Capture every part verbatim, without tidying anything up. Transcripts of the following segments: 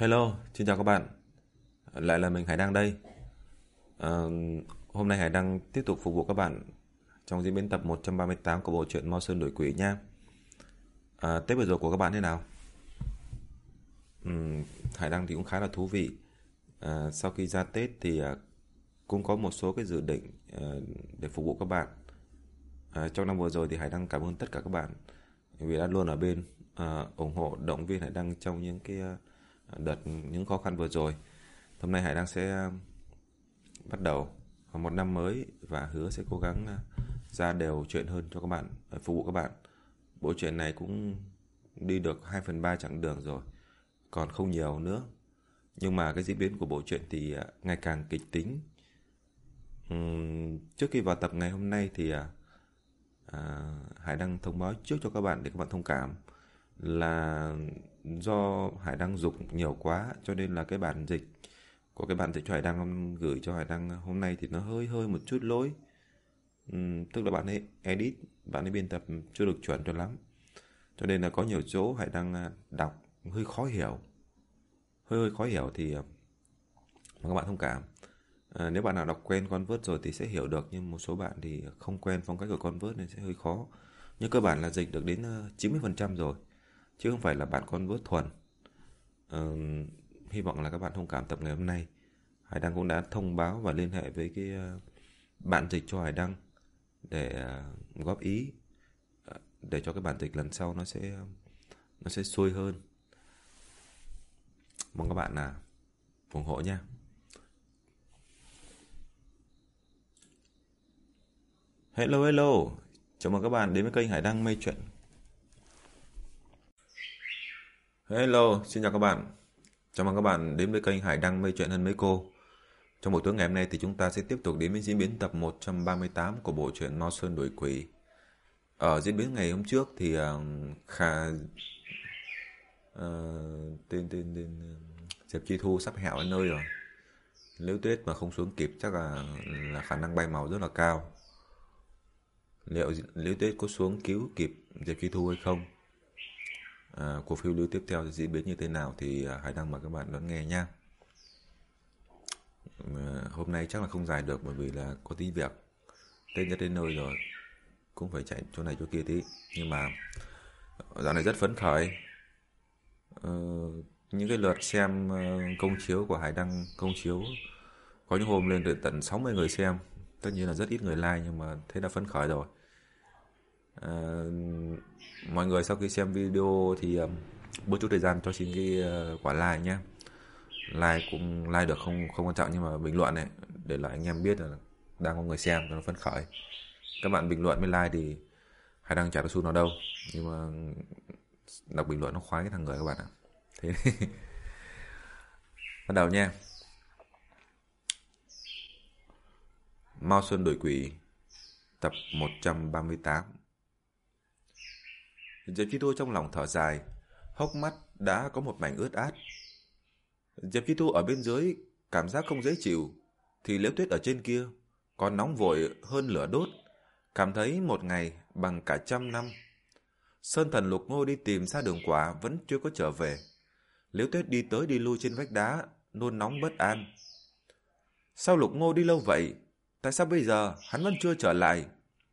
Hello, xin chào các bạn. Lại là mình Hải Đăng đây. Ờ, Hôm nay Hải Đăng tiếp tục phục vụ các bạn trong diễn biến tập một trăm ba mươi tám của bộ truyện Mao Sơn Đổi Quỷ nha. À, Tết vừa rồi của các bạn thế nào? Ừm, Hải Đăng thì cũng khá là thú vị. À, sau khi ra Tết thì à, cũng có một số cái dự định ờ, để phục vụ các bạn. À, trong năm vừa rồi thì Hải Đăng cảm ơn tất cả các bạn vì đã luôn ở bên à, ủng hộ động viên Hải Đăng trong những cái à, đợt những khó khăn vừa rồi. Hôm nay Hải Đăng sẽ à, bắt đầu một năm mới và hứa sẽ cố gắng à, ra đều chuyện hơn cho các bạn, à, phục vụ các bạn. Bộ truyện này cũng đi được hai phần ba chặng đường rồi, còn không nhiều nữa. Nhưng mà cái diễn biến của bộ truyện thì à, ngày càng kịch tính. Ừm, trước khi vào tập ngày hôm nay thì à, à, Hải đăng thông báo trước cho các bạn để các bạn thông cảm là do Hải đăng dục nhiều quá cho nên là cái bản dịch của cái bản dịch cho Hải đăng gửi cho Hải đăng hôm nay thì nó hơi hơi một chút lỗi. Ừm, tức là bạn ấy edit, bạn ấy biên tập chưa được chuẩn cho lắm, cho nên là có nhiều chỗ Hải đăng à, đọc hơi khó hiểu, hơi hơi khó hiểu thì à, mong các bạn thông cảm. À, nếu bạn nào đọc quen Convert rồi thì sẽ hiểu được, nhưng một số bạn thì không quen phong cách của Convert nên sẽ hơi khó. Nhưng cơ bản là dịch được đến ờ, chín mươi phần trăm rồi, chứ không phải là bản Convert thuần. Ờ, Hy vọng là các bạn thông cảm tập ngày hôm nay. Hải Đăng cũng đã thông báo và liên hệ với cái ờ, bạn dịch cho Hải Đăng để ờ, góp ý, ờ, để cho cái bản dịch lần sau nó sẽ nó sẽ xuôi hơn. Mong các bạn là ủng hộ nha. Hello hello, chào mừng các bạn đến với kênh Hải Đăng Mây Chuyện. Hello, xin chào các bạn. Chào mừng các bạn đến với kênh Hải Đăng Mây Chuyện hơn mấy cô. Trong buổi tối ngày hôm nay thì chúng ta sẽ tiếp tục đến với diễn biến tập một trăm ba mươi tám của bộ truyện Mao Sơn Đuổi Quỷ. Ở diễn biến ngày hôm trước thì uh, Khà uh, tên tên tên uh, Diệp Chi Thu sắp hẹo đến nơi rồi. Nếu Tuyết mà không xuống kịp chắc là là khả năng bay màu rất là cao. Liệu Liễu Tuyết có xuống cứu kịp Diệp Chi Thu hay không? À, cuộc phiêu lưu tiếp theo diễn biến như thế nào thì à, Hải đăng mời các bạn đón nghe nha. À, hôm nay chắc là không dài được bởi vì là có tí việc. Tết nhất đến nơi rồi, cũng phải chạy chỗ này chỗ kia tí. Nhưng mà dạo này rất phấn khởi. Ờ, những cái lượt xem ờ, công chiếu của Hải đăng công chiếu có những hôm lên được tận sáu mươi người xem. Tất nhiên là rất ít người like nhưng mà thế đã phấn khởi rồi. Ờ, Mọi người sau khi xem video thì um, bớt chút thời gian cho xin cái uh, quả like nhé. Like cũng like được không không quan trọng, nhưng mà bình luận này để lại anh em biết là đang có người xem cho nó phấn khởi. Các bạn bình luận với like thì Hải đăng chả có xu nào đâu, nhưng mà đọc bình luận nó khoái cái thằng người các bạn ạ. Thế bắt đầu nha. Mao Xuân Đổi Quỷ tập một trăm ba mươi tám. Diệp Chi Thu trong lòng thở dài, hốc mắt đã có một mảnh ướt át. Diệp Chi Thu ở bên dưới cảm giác không dễ chịu, thì Liễu Tuyết ở trên kia còn nóng vội hơn lửa đốt, cảm thấy một ngày bằng cả trăm năm. Sơn Thần Lục Ngô đi tìm xa đường quả vẫn chưa có trở về. Liễu Tuyết đi tới đi lui trên vách đá, nôn nóng bất an. Sao Lục Ngô đi lâu vậy? Tại sao bây giờ hắn vẫn chưa trở lại?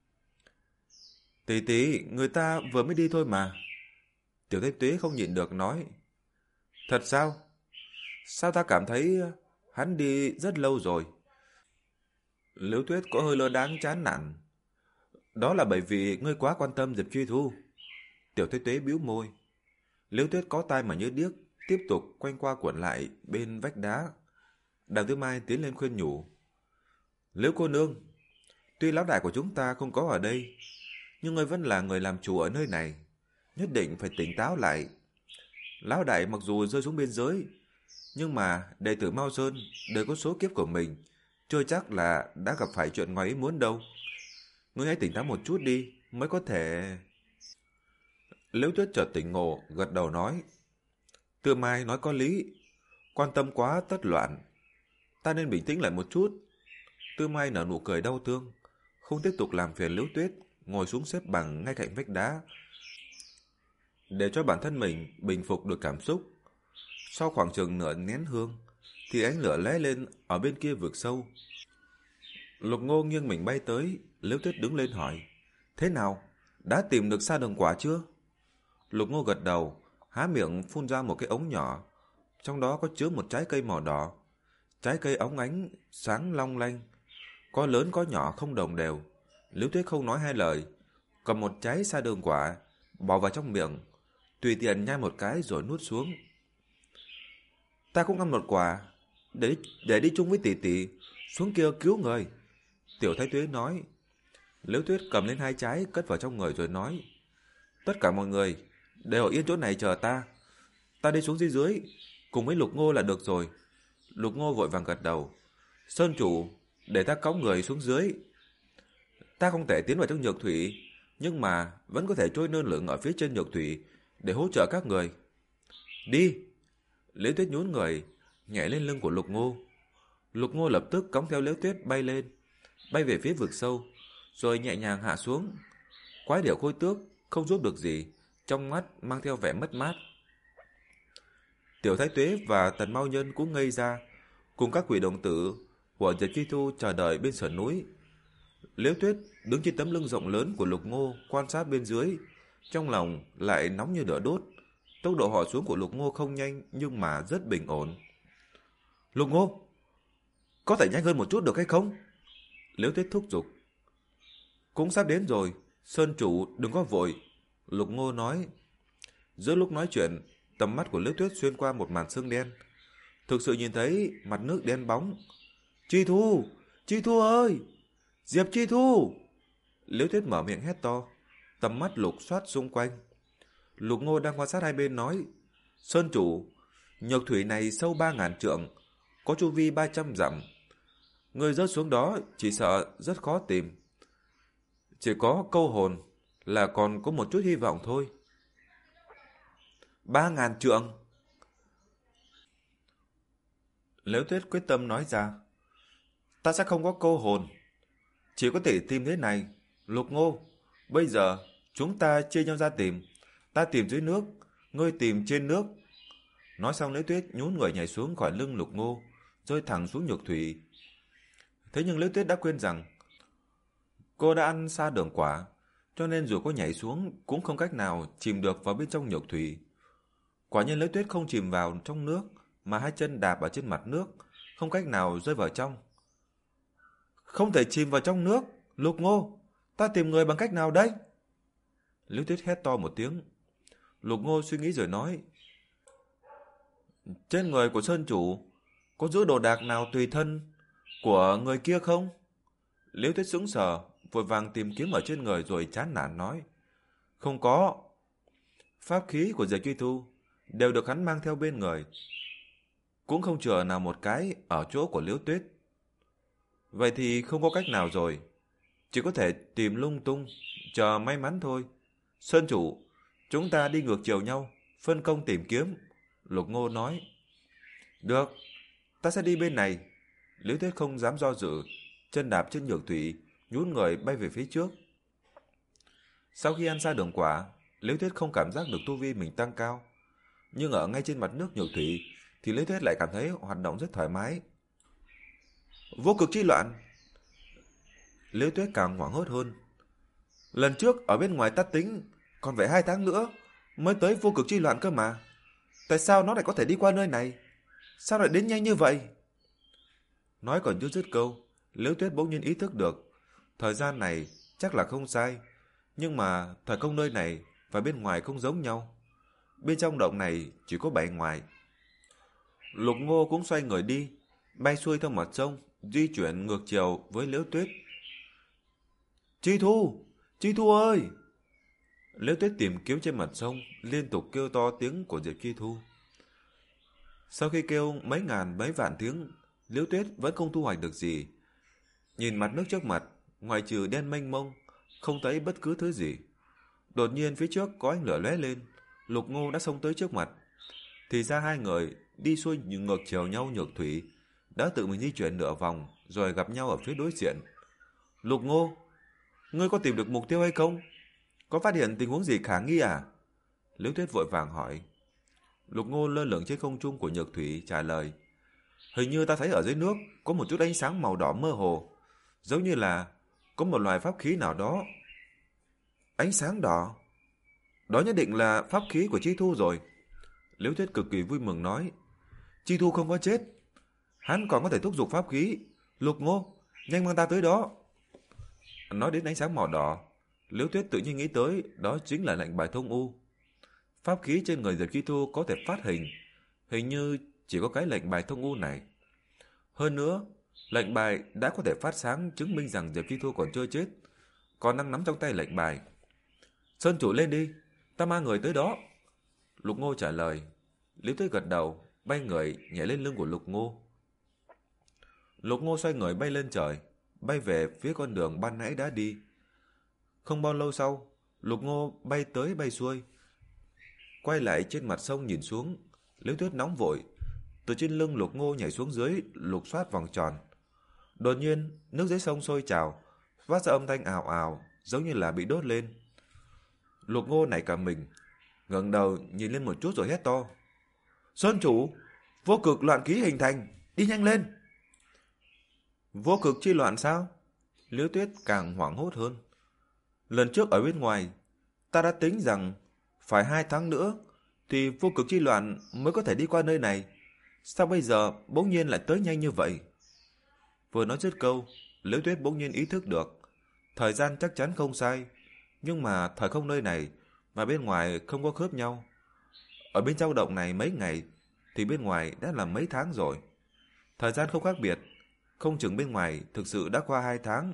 Tỷ tỷ, người ta vừa mới đi thôi mà. Tiểu Thanh Tuế không nhịn được nói. Thật sao? Sao ta cảm thấy hắn đi rất lâu rồi? Liễu Tuyết có hơi lơ đáng chán nản. Đó là bởi vì ngươi quá quan tâm Diệp Truy Thu. Tiểu Tuế Tuế bĩu môi. Liễu Tuyết có tai mà như điếc, tiếp tục quanh qua quẩn lại bên vách đá. Đàm Tư Mai tiến lên khuyên nhủ. Liễu cô nương, tuy lão đại của chúng ta không có ở đây, nhưng ngươi vẫn là người làm chủ ở nơi này, nhất định phải tỉnh táo lại. Lão đại mặc dù rơi xuống biên giới, nhưng mà đệ tử Mao Sơn đều có số kiếp của mình, chưa chắc là đã gặp phải chuyện ngoài ý muốn đâu. Ngươi hãy tỉnh táo một chút đi, mới có thể... Liễu Tuyết chợt tỉnh ngộ, gật đầu nói. Tư Mai nói có lý, quan tâm quá tất loạn. Ta nên bình tĩnh lại một chút. Tư Mai nở nụ cười đau thương, không tiếp tục làm phiền Liễu Tuyết, ngồi xuống xếp bằng ngay cạnh vách đá, để cho bản thân mình bình phục được cảm xúc. Sau khoảng chừng nửa nén hương, thì ánh lửa lóe lên ở bên kia vực sâu. Lục Ngô nghiêng mình bay tới, Liễu Tuyết đứng lên hỏi: Thế nào? Đã tìm được sa đường quả chưa? Lục Ngô gật đầu, há miệng phun ra một cái ống nhỏ, trong đó có chứa một trái cây màu đỏ. Trái cây óng ánh, sáng long lanh, có lớn có nhỏ không đồng đều. Liễu Tuyết không nói hai lời, cầm một trái sa đường quả, bỏ vào trong miệng, tùy tiện nhai một cái rồi nuốt xuống. Ta cũng ăn một quả, để, để đi chung với tỷ tỷ, xuống kia cứu người. Tiểu Thái Tuế nói. Liễu Tuyết cầm lên hai trái cất vào trong người rồi nói: Tất cả mọi người đều ở yên chỗ này chờ ta. Ta đi xuống dưới dưới, cùng với Lục Ngô là được rồi. Lục Ngô vội vàng gật đầu. Sơn chủ, để ta cõng người xuống dưới. Ta không thể tiến vào trong nhược thủy, nhưng mà vẫn có thể trôi lơ lửng ở phía trên nhược thủy để hỗ trợ các người. Đi. Liễu Tuyết nhún người, nhảy lên lưng của Lục Ngô. Lục Ngô lập tức cõng theo Liễu Tuyết bay lên, bay về phía vực sâu, rồi nhẹ nhàng hạ xuống. Quái điểu Khôi Tước không giúp được gì, trong mắt mang theo vẻ mất mát. Tiểu Thái Tuế và Tần Mao Nhân cũng ngây ra, cùng các quỷ đồng tử của Diệp Chi Thu chờ đợi bên sườn núi. Liễu Tuyết đứng trên tấm lưng rộng lớn của Lục Ngô quan sát bên dưới, trong lòng lại nóng như lửa đốt. Tốc độ họ xuống của Lục Ngô không nhanh nhưng mà rất bình ổn. Lục Ngô, có thể nhanh hơn một chút được hay không? Liễu Tuyết thúc giục. Cũng sắp đến rồi, Sơn chủ đừng có vội, Lục Ngô nói. Giữa lúc nói chuyện, tầm mắt của Liễu Tuyết xuyên qua một màn sương đen, thực sự nhìn thấy mặt nước đen bóng. Chi Thu, Chi Thu ơi, Diệp Chi Thu! Liễu Tuyết mở miệng hét to, tầm mắt lục soát xung quanh. Lục Ngô đang quan sát hai bên nói: Sơn chủ, nhược thủy này sâu ba ngàn trượng, có chu vi ba trăm dặm. Người rớt xuống đó chỉ sợ rất khó tìm. Chỉ có câu hồn là còn có một chút hy vọng thôi. Ba ngàn trượng. Liễu Tuyết quyết tâm nói ra: Ta sẽ không có câu hồn, chỉ có thể tìm thế này. Lục Ngô, bây giờ chúng ta chia nhau ra tìm. Ta tìm dưới nước, ngươi tìm trên nước. Nói xong Liễu Tuyết nhún người nhảy xuống khỏi lưng Lục Ngô, rơi thẳng xuống nhược thủy. Thế nhưng Liễu Tuyết đã quên rằng cô đã ăn sa đường quả, cho nên dù có nhảy xuống cũng không cách nào chìm được vào bên trong nhược thủy. Quả nhiên Liễu Tuyết không chìm vào trong nước, mà hai chân đạp ở trên mặt nước, không cách nào rơi vào trong. Không thể chìm vào trong nước. Lục Ngô, ta tìm người bằng cách nào đây? Liễu Tuyết hét to một tiếng. Lục Ngô suy nghĩ rồi nói: Trên người của Sơn chủ có giữ đồ đạc nào tùy thân của người kia không? Liễu Tuyết sững sờ, vội vàng tìm kiếm ở trên người rồi chán nản nói: Không có. Pháp khí của Diệp Truy Thu đều được hắn mang theo bên người, cũng không chừa nào một cái ở chỗ của Liễu Tuyết. Vậy thì không có cách nào rồi, chỉ có thể tìm lung tung, chờ may mắn thôi. Sơn chủ, chúng ta đi ngược chiều nhau, phân công tìm kiếm. Lục Ngô nói. Được, ta sẽ đi bên này. Liễu Tuyết không dám do dự, chân đạp trên nhược thủy, nhún người bay về phía trước. Sau khi ăn sa đường quả, Liễu Tuyết không cảm giác được tu vi mình tăng cao, nhưng ở ngay trên mặt nước nhược thủy thì Liễu Tuyết lại cảm thấy hoạt động rất thoải mái. Vô cực chi loạn! Liễu Tuyết càng hoảng hốt hơn. Lần trước ở bên ngoài ta tính còn phải hai tháng nữa mới tới vô cực chi loạn cơ mà. Tại sao nó lại có thể đi qua nơi này? Sao lại đến nhanh như vậy? Nói còn chưa dứt câu, Liễu Tuyết bỗng nhiên ý thức được thời gian này chắc là không sai, nhưng mà thời không nơi này và bên ngoài không giống nhau. Bên trong động này chỉ có bảy ngoài. Lục Ngô cũng xoay người đi, bay xuôi theo mặt sông, di chuyển ngược chiều với Liễu Tuyết. Chi Thu! Chi Thu ơi! Liễu Tuyết tìm kiếm trên mặt sông, liên tục kêu to tiếng của Diệp Chi Thu. Sau khi kêu mấy ngàn mấy vạn tiếng, Liễu Tuyết vẫn không thu hoạch được gì. Nhìn mặt nước trước mặt, ngoài trừ đen mênh mông, không thấy bất cứ thứ gì. Đột nhiên phía trước có ánh lửa lóe lên, Lục Ngô đã xông tới trước mặt. Thì ra hai người đi xuôi ngược chiều nhau nhược thủy, đã tự mình di chuyển nửa vòng rồi gặp nhau ở phía đối diện. Lục Ngô, ngươi có tìm được mục tiêu hay không? Có phát hiện tình huống gì khả nghi à? Liễu Tuyết vội vàng hỏi. Lục Ngô lơ lửng trên không trung của Nhược Thủy trả lời. Hình như ta thấy ở dưới nước có một chút ánh sáng màu đỏ mơ hồ, giống như là có một loại pháp khí nào đó. Ánh sáng đỏ? Đó nhất định là pháp khí của Chi Thu rồi. Liễu Tuyết cực kỳ vui mừng nói. Chi Thu không có chết, hắn còn có thể thúc giục pháp khí. Lục Ngô, nhanh mang ta tới đó. Nói đến ánh sáng màu đỏ, Liễu Tuyết tự nhiên nghĩ tới đó chính là lệnh bài thông u. Pháp khí trên người Diệp Chi Thu có thể phát hình, hình như chỉ có cái lệnh bài thông u này. Hơn nữa, lệnh bài đã có thể phát sáng chứng minh rằng Diệp Chi Thu còn chưa chết, còn đang nắm trong tay lệnh bài. Sơn chủ lên đi, ta mang người tới đó. Lục Ngô trả lời. Liễu Tuyết gật đầu, bay người nhảy lên lưng của Lục Ngô. Lục Ngô xoay người bay lên trời, bay về phía con đường ban nãy đã đi. Không bao lâu sau, Lục Ngô bay tới bay xuôi, quay lại trên mặt sông nhìn xuống. Liễu Tuyết nóng vội, từ trên lưng Lục Ngô nhảy xuống dưới, lục soát vòng tròn. Đột nhiên, nước dưới sông sôi trào, phát ra âm thanh ào ào, giống như là bị đốt lên. Lục Ngô nảy cả mình, ngẩng đầu nhìn lên một chút rồi hét to. Sơn chủ, vô cực loạn khí hình thành, đi nhanh lên. Vô cực chi loạn sao? Liễu Tuyết càng hoảng hốt hơn. Lần trước ở bên ngoài, ta đã tính rằng phải hai tháng nữa thì vô cực chi loạn mới có thể đi qua nơi này. Sao bây giờ bỗng nhiên lại tới nhanh như vậy? Vừa nói dứt câu, Liễu Tuyết bỗng nhiên ý thức được thời gian chắc chắn không sai, nhưng mà thời không nơi này và bên ngoài không có khớp nhau. Ở bên trong động này mấy ngày thì bên ngoài đã là mấy tháng rồi. Thời gian không khác biệt, không chừng bên ngoài thực sự đã qua hai tháng.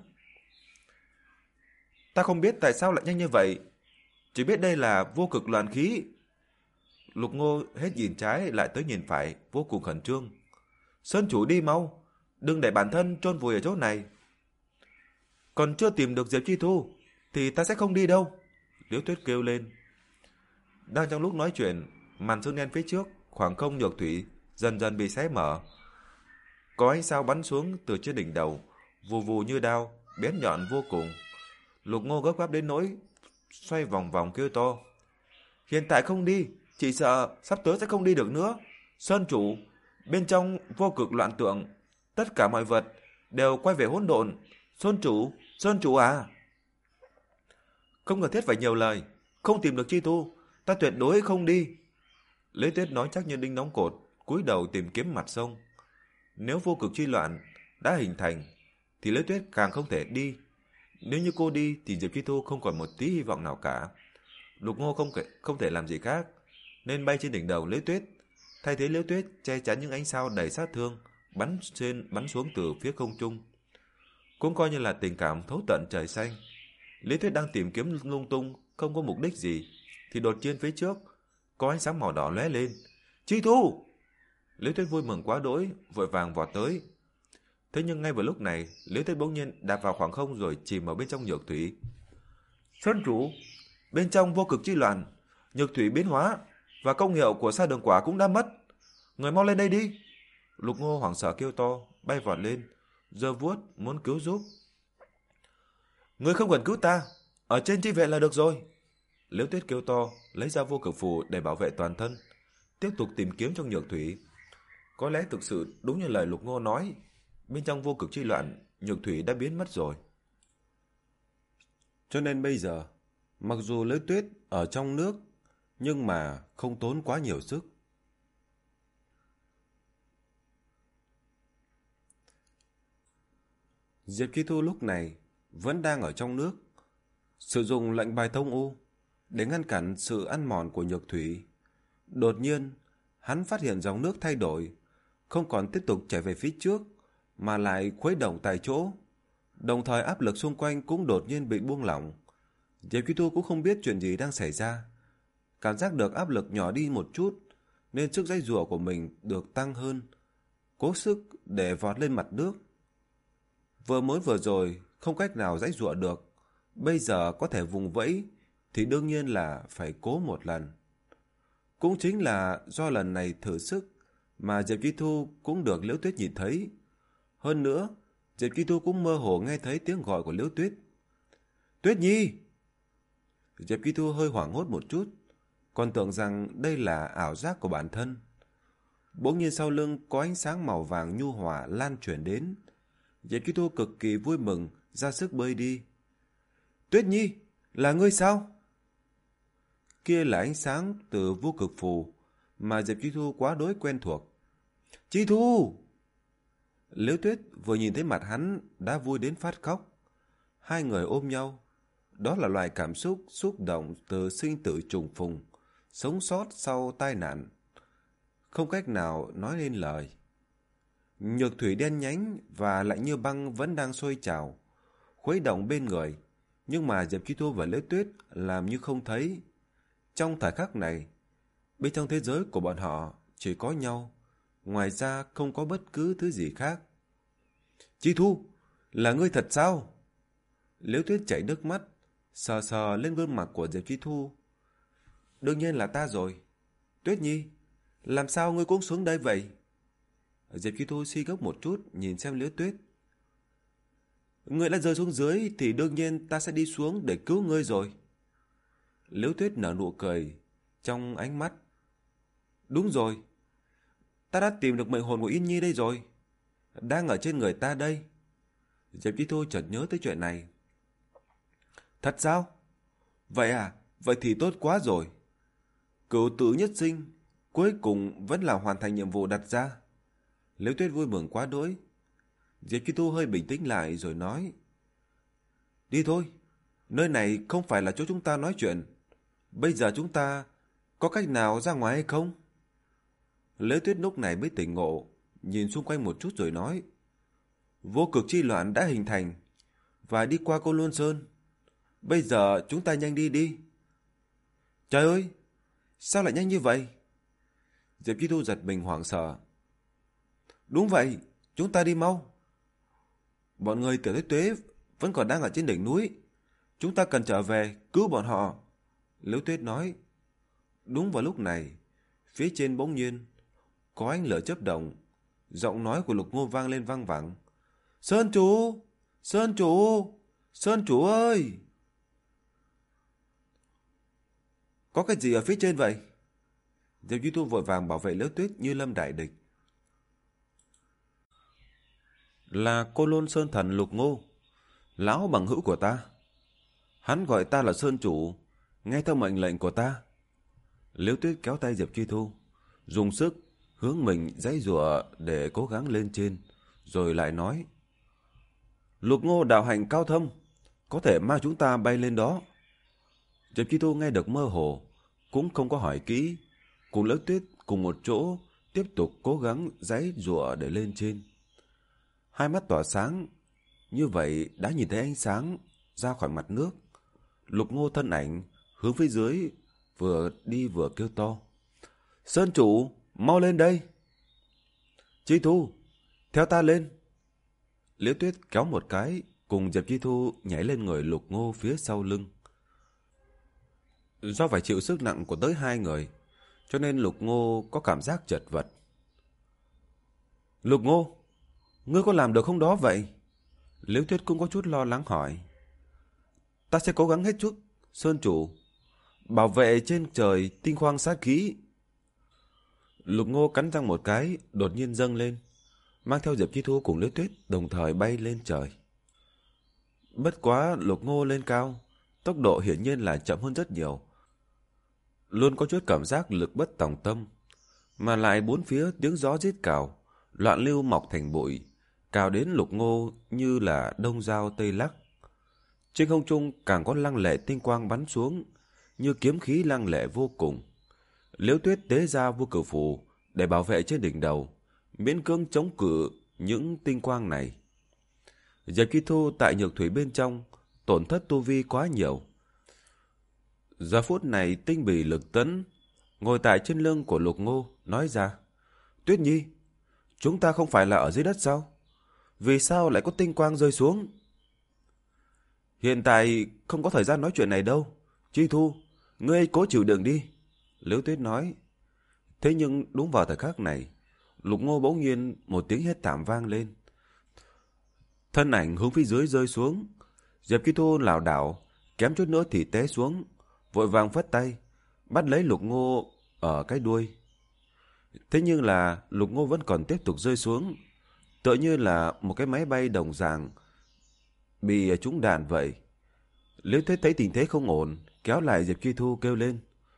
Ta không biết tại sao lại nhanh như vậy, chỉ biết đây là vô cực loạn khí. Lục Ngô hết nhìn trái lại tới nhìn phải, vô cùng khẩn trương. Sơn chủ đi mau, đừng để bản thân chôn vùi ở chỗ này. Còn chưa tìm được Diệp Chi Thu thì ta sẽ không đi đâu. Liễu Tuyết kêu lên. Đang trong lúc nói chuyện, màn sương đen phía trước khoảng không Nhược Thủy dần dần bị xé mở. Có ánh sao bắn xuống từ trên đỉnh đầu, vù vù như đao, bén nhọn vô cùng. Lục Ngô gấp gáp đến nỗi xoay vòng vòng kêu to. Hiện tại không đi, chỉ sợ sắp tới sẽ không đi được nữa. Sơn chủ, bên trong vô cực loạn tượng, tất cả mọi vật đều quay về hỗn độn. Sơn chủ, Sơn chủ à. Không cần thiết phải nhiều lời, không tìm được Chi Thu, ta tuyệt đối không đi. Liễu Tuyết nói chắc như đinh đóng cột, cúi đầu tìm kiếm mặt sông. Nếu vô cực chi loạn đã hình thành thì Liễu Tuyết càng không thể đi. Nếu như cô đi thì Diệp Chi Thu không còn một tí hy vọng nào cả. Lục Ngô không thể, không thể làm gì khác nên bay trên đỉnh đầu Liễu Tuyết, thay thế Liễu Tuyết che chắn những ánh sao đầy sát thương bắn trên bắn xuống từ phía không trung. Cũng coi như là tình cảm thấu tận trời xanh. Liễu Tuyết đang tìm kiếm lung tung, không có mục đích gì, thì đột nhiên phía trước có ánh sáng màu đỏ lóe lên. Chi Thu! Liễu Tuyết vui mừng quá đỗi, vội vàng vọt tới. Thế nhưng ngay vào lúc này, Liễu Tuyết bỗng nhiên đạp vào khoảng không rồi chìm vào bên trong Nhược Thủy. Sơn chủ, bên trong vô cực chi loạn, Nhược Thủy biến hóa và công hiệu của sa đường quả cũng đã mất. Người mau lên đây đi. Lục Ngô hoảng sợ kêu to, bay vọt lên, giơ vuốt muốn cứu giúp. Người không cần cứu ta, ở trên chi vệ là được rồi. Liễu Tuyết kêu to, lấy ra vô cực phù để bảo vệ toàn thân, tiếp tục tìm kiếm trong Nhược Thủy. Có lẽ thực sự đúng như lời Lục Ngô nói, bên trong vô cực chi loạn, Nhược Thủy đã biến mất rồi. Cho nên bây giờ, mặc dù Liễu Tuyết ở trong nước, nhưng mà không tốn quá nhiều sức. Diệp Chi Thu lúc này vẫn đang ở trong nước, sử dụng lệnh bài thông u để ngăn cản sự ăn mòn của Nhược Thủy. Đột nhiên, hắn phát hiện dòng nước thay đổi, không còn tiếp tục chảy về phía trước, mà lại khuấy động tại chỗ. Đồng thời áp lực xung quanh cũng đột nhiên bị buông lỏng. Diệp Chi Thu cũng không biết chuyện gì đang xảy ra. Cảm giác được áp lực nhỏ đi một chút, nên sức giãy giụa của mình được tăng hơn, cố sức để vọt lên mặt nước. Vừa mới vừa rồi không cách nào giãy giụa được, bây giờ có thể vùng vẫy thì đương nhiên là phải cố một lần. Cũng chính là do lần này thử sức mà Diệp Chi Thu cũng được Liễu Tuyết nhìn thấy. Hơn nữa, Diệp Chi Thu cũng mơ hồ nghe thấy tiếng gọi của Liễu Tuyết. Tuyết Nhi! Diệp Chi Thu hơi hoảng hốt một chút. còn tưởng rằng đây là ảo giác của bản thân. Bỗng nhiên sau lưng có ánh sáng màu vàng nhu hòa lan truyền đến. Diệp Chi Thu cực kỳ vui mừng, ra sức bơi đi. Tuyết Nhi, là ngươi sao? Kia là ánh sáng từ vô cực phù mà Diệp Chi Thu quá đối quen thuộc. Chi Thu! Liễu Tuyết vừa nhìn thấy mặt hắn đã vui đến phát khóc. Hai người ôm nhau. Đó là loại cảm xúc xúc động từ sinh tử trùng phùng, sống sót sau tai nạn. Không cách nào nói nên lời. Nhược thủy đen nhánh và lạnh như băng vẫn đang sôi trào, khuấy động bên người. Nhưng mà Diệp Chi Thu và Liễu Tuyết làm như không thấy. Trong thời khắc này, bên trong thế giới của bọn họ chỉ có nhau. Ngoài ra không có bất cứ thứ gì khác. Chi Thu, là ngươi thật sao? Liễu Tuyết chảy nước mắt, sờ sờ lên gương mặt của Diệp Chi Thu. Đương nhiên là ta rồi. Tuyết Nhi, làm sao ngươi cũng xuống đây vậy? Diệp Chi Thu suy gấp một chút, nhìn xem Liễu Tuyết. Ngươi đã rơi xuống dưới thì đương nhiên ta sẽ đi xuống để cứu ngươi rồi. Liễu Tuyết nở nụ cười trong ánh mắt. Đúng rồi, ta đã tìm được mệnh hồn của Yên Nhi đây rồi. Đang ở trên người ta đây. Diệp Chi Thu chợt nhớ tới chuyện này. Thật sao? Vậy à, vậy thì tốt quá rồi. Cửu tử nhất sinh, cuối cùng vẫn là hoàn thành nhiệm vụ đặt ra. Liễu Tuyết vui mừng quá đỗi. Diệp Chi Thu hơi bình tĩnh lại rồi nói. Đi thôi, nơi này không phải là chỗ chúng ta nói chuyện. Bây giờ chúng ta có cách nào ra ngoài hay không? Liễu Tuyết lúc này mới tỉnh ngộ, nhìn xung quanh một chút rồi nói. Vô cực chi loạn đã hình thành và đi qua Côn Lôn Sơn. Bây giờ chúng ta nhanh đi đi. Trời ơi, sao lại nhanh như vậy? Diệp Chi Thu giật mình hoảng sợ. Đúng vậy, chúng ta đi mau. Bọn người Tiểu Tuế Tuế vẫn còn đang ở trên đỉnh núi. Chúng ta cần trở về cứu bọn họ. Liễu Tuyết nói. Đúng vào lúc này, phía trên bỗng nhiên có ánh lửa chớp động. Giọng nói của Lục Ngô vang lên vang vẳng. Sơn chủ! Sơn chủ! Sơn chủ ơi! Có cái gì ở phía trên vậy? Diệp Chi Thu vội vàng bảo vệ Liễu Tuyết như lâm đại địch. Là Côn Lôn Sơn thần Lục Ngô, lão bằng hữu của ta. Hắn gọi ta là Sơn chủ, nghe theo mệnh lệnh của ta. Liễu Tuyết kéo tay Diệp Chi Thu, dùng sức hướng mình giãy giụa để cố gắng lên trên, rồi lại nói. Lục Ngô đạo hạnh cao thâm, có thể mang chúng ta bay lên đó. Diệp Chi Thu nghe được mơ hồ, cũng không có hỏi kỹ, cùng Liễu Tuyết cùng một chỗ tiếp tục cố gắng giãy giụa để lên trên. Hai mắt tỏa sáng, như vậy đã nhìn thấy ánh sáng ra khỏi mặt nước. Lục Ngô thân ảnh hướng phía dưới, vừa đi vừa kêu to. Sơn chủ, mau lên đây. Chi Thu, theo ta lên. Liễu Tuyết kéo một cái, cùng Diệp Chi Thu nhảy lên người Lục Ngô phía sau lưng. Do phải chịu sức nặng của tới hai người, cho nên Lục Ngô có cảm giác chật vật. Lục Ngô, ngươi có làm được không đó vậy? Liễu Tuyết cũng có chút lo lắng hỏi. Ta sẽ cố gắng hết chút, Sơn chủ. Bảo vệ trên trời tinh khoang sát khí. Lục Ngô cắn răng một cái, đột nhiên dâng lên, mang theo Diệp Chi Thu cùng Liễu Tuyết đồng thời bay lên trời. Bất quá Lục Ngô lên cao, tốc độ hiển nhiên là chậm hơn rất nhiều. Luôn có chút cảm giác lực bất tòng tâm, mà lại bốn phía tiếng gió rít cào, loạn lưu mọc thành bụi, cào đến Lục Ngô như là đông dao tây lắc. Trên không trung càng có lăng lệ tinh quang bắn xuống, như kiếm khí lăng lệ vô cùng. Liễu Tuyết tế ra vô cực phù để bảo vệ trên đỉnh đầu, miễn cưỡng chống cự những tinh quang này. Diệp Chi Thu tại nhược thủy bên trong tổn thất tu vi quá nhiều. Giờ phút này tinh bì lực tấn ngồi tại trên lưng của Lục Ngô nói ra. Tuyết Nhi, chúng ta không phải là ở dưới đất sao? Vì sao lại có tinh quang rơi xuống? Hiện tại không có thời gian nói chuyện này đâu. Chi Thu, ngươi cố chịu đựng đi. Liễu Tuyết nói. Thế nhưng đúng vào thời khắc này, Lục Ngô bỗng nhiên một tiếng hét thảm vang lên. Thân ảnh hướng phía dưới rơi xuống. Diệp Chi Thu lảo đảo, kém chút nữa thì té xuống, vội vàng phất tay, bắt lấy Lục Ngô ở cái đuôi. Thế nhưng là Lục Ngô vẫn còn tiếp tục rơi xuống, tựa như là một cái máy bay đồng dạng bị trúng đạn vậy. Liễu Tuyết thấy tình thế không ổn, kéo lại Diệp Chi Thu kêu lên.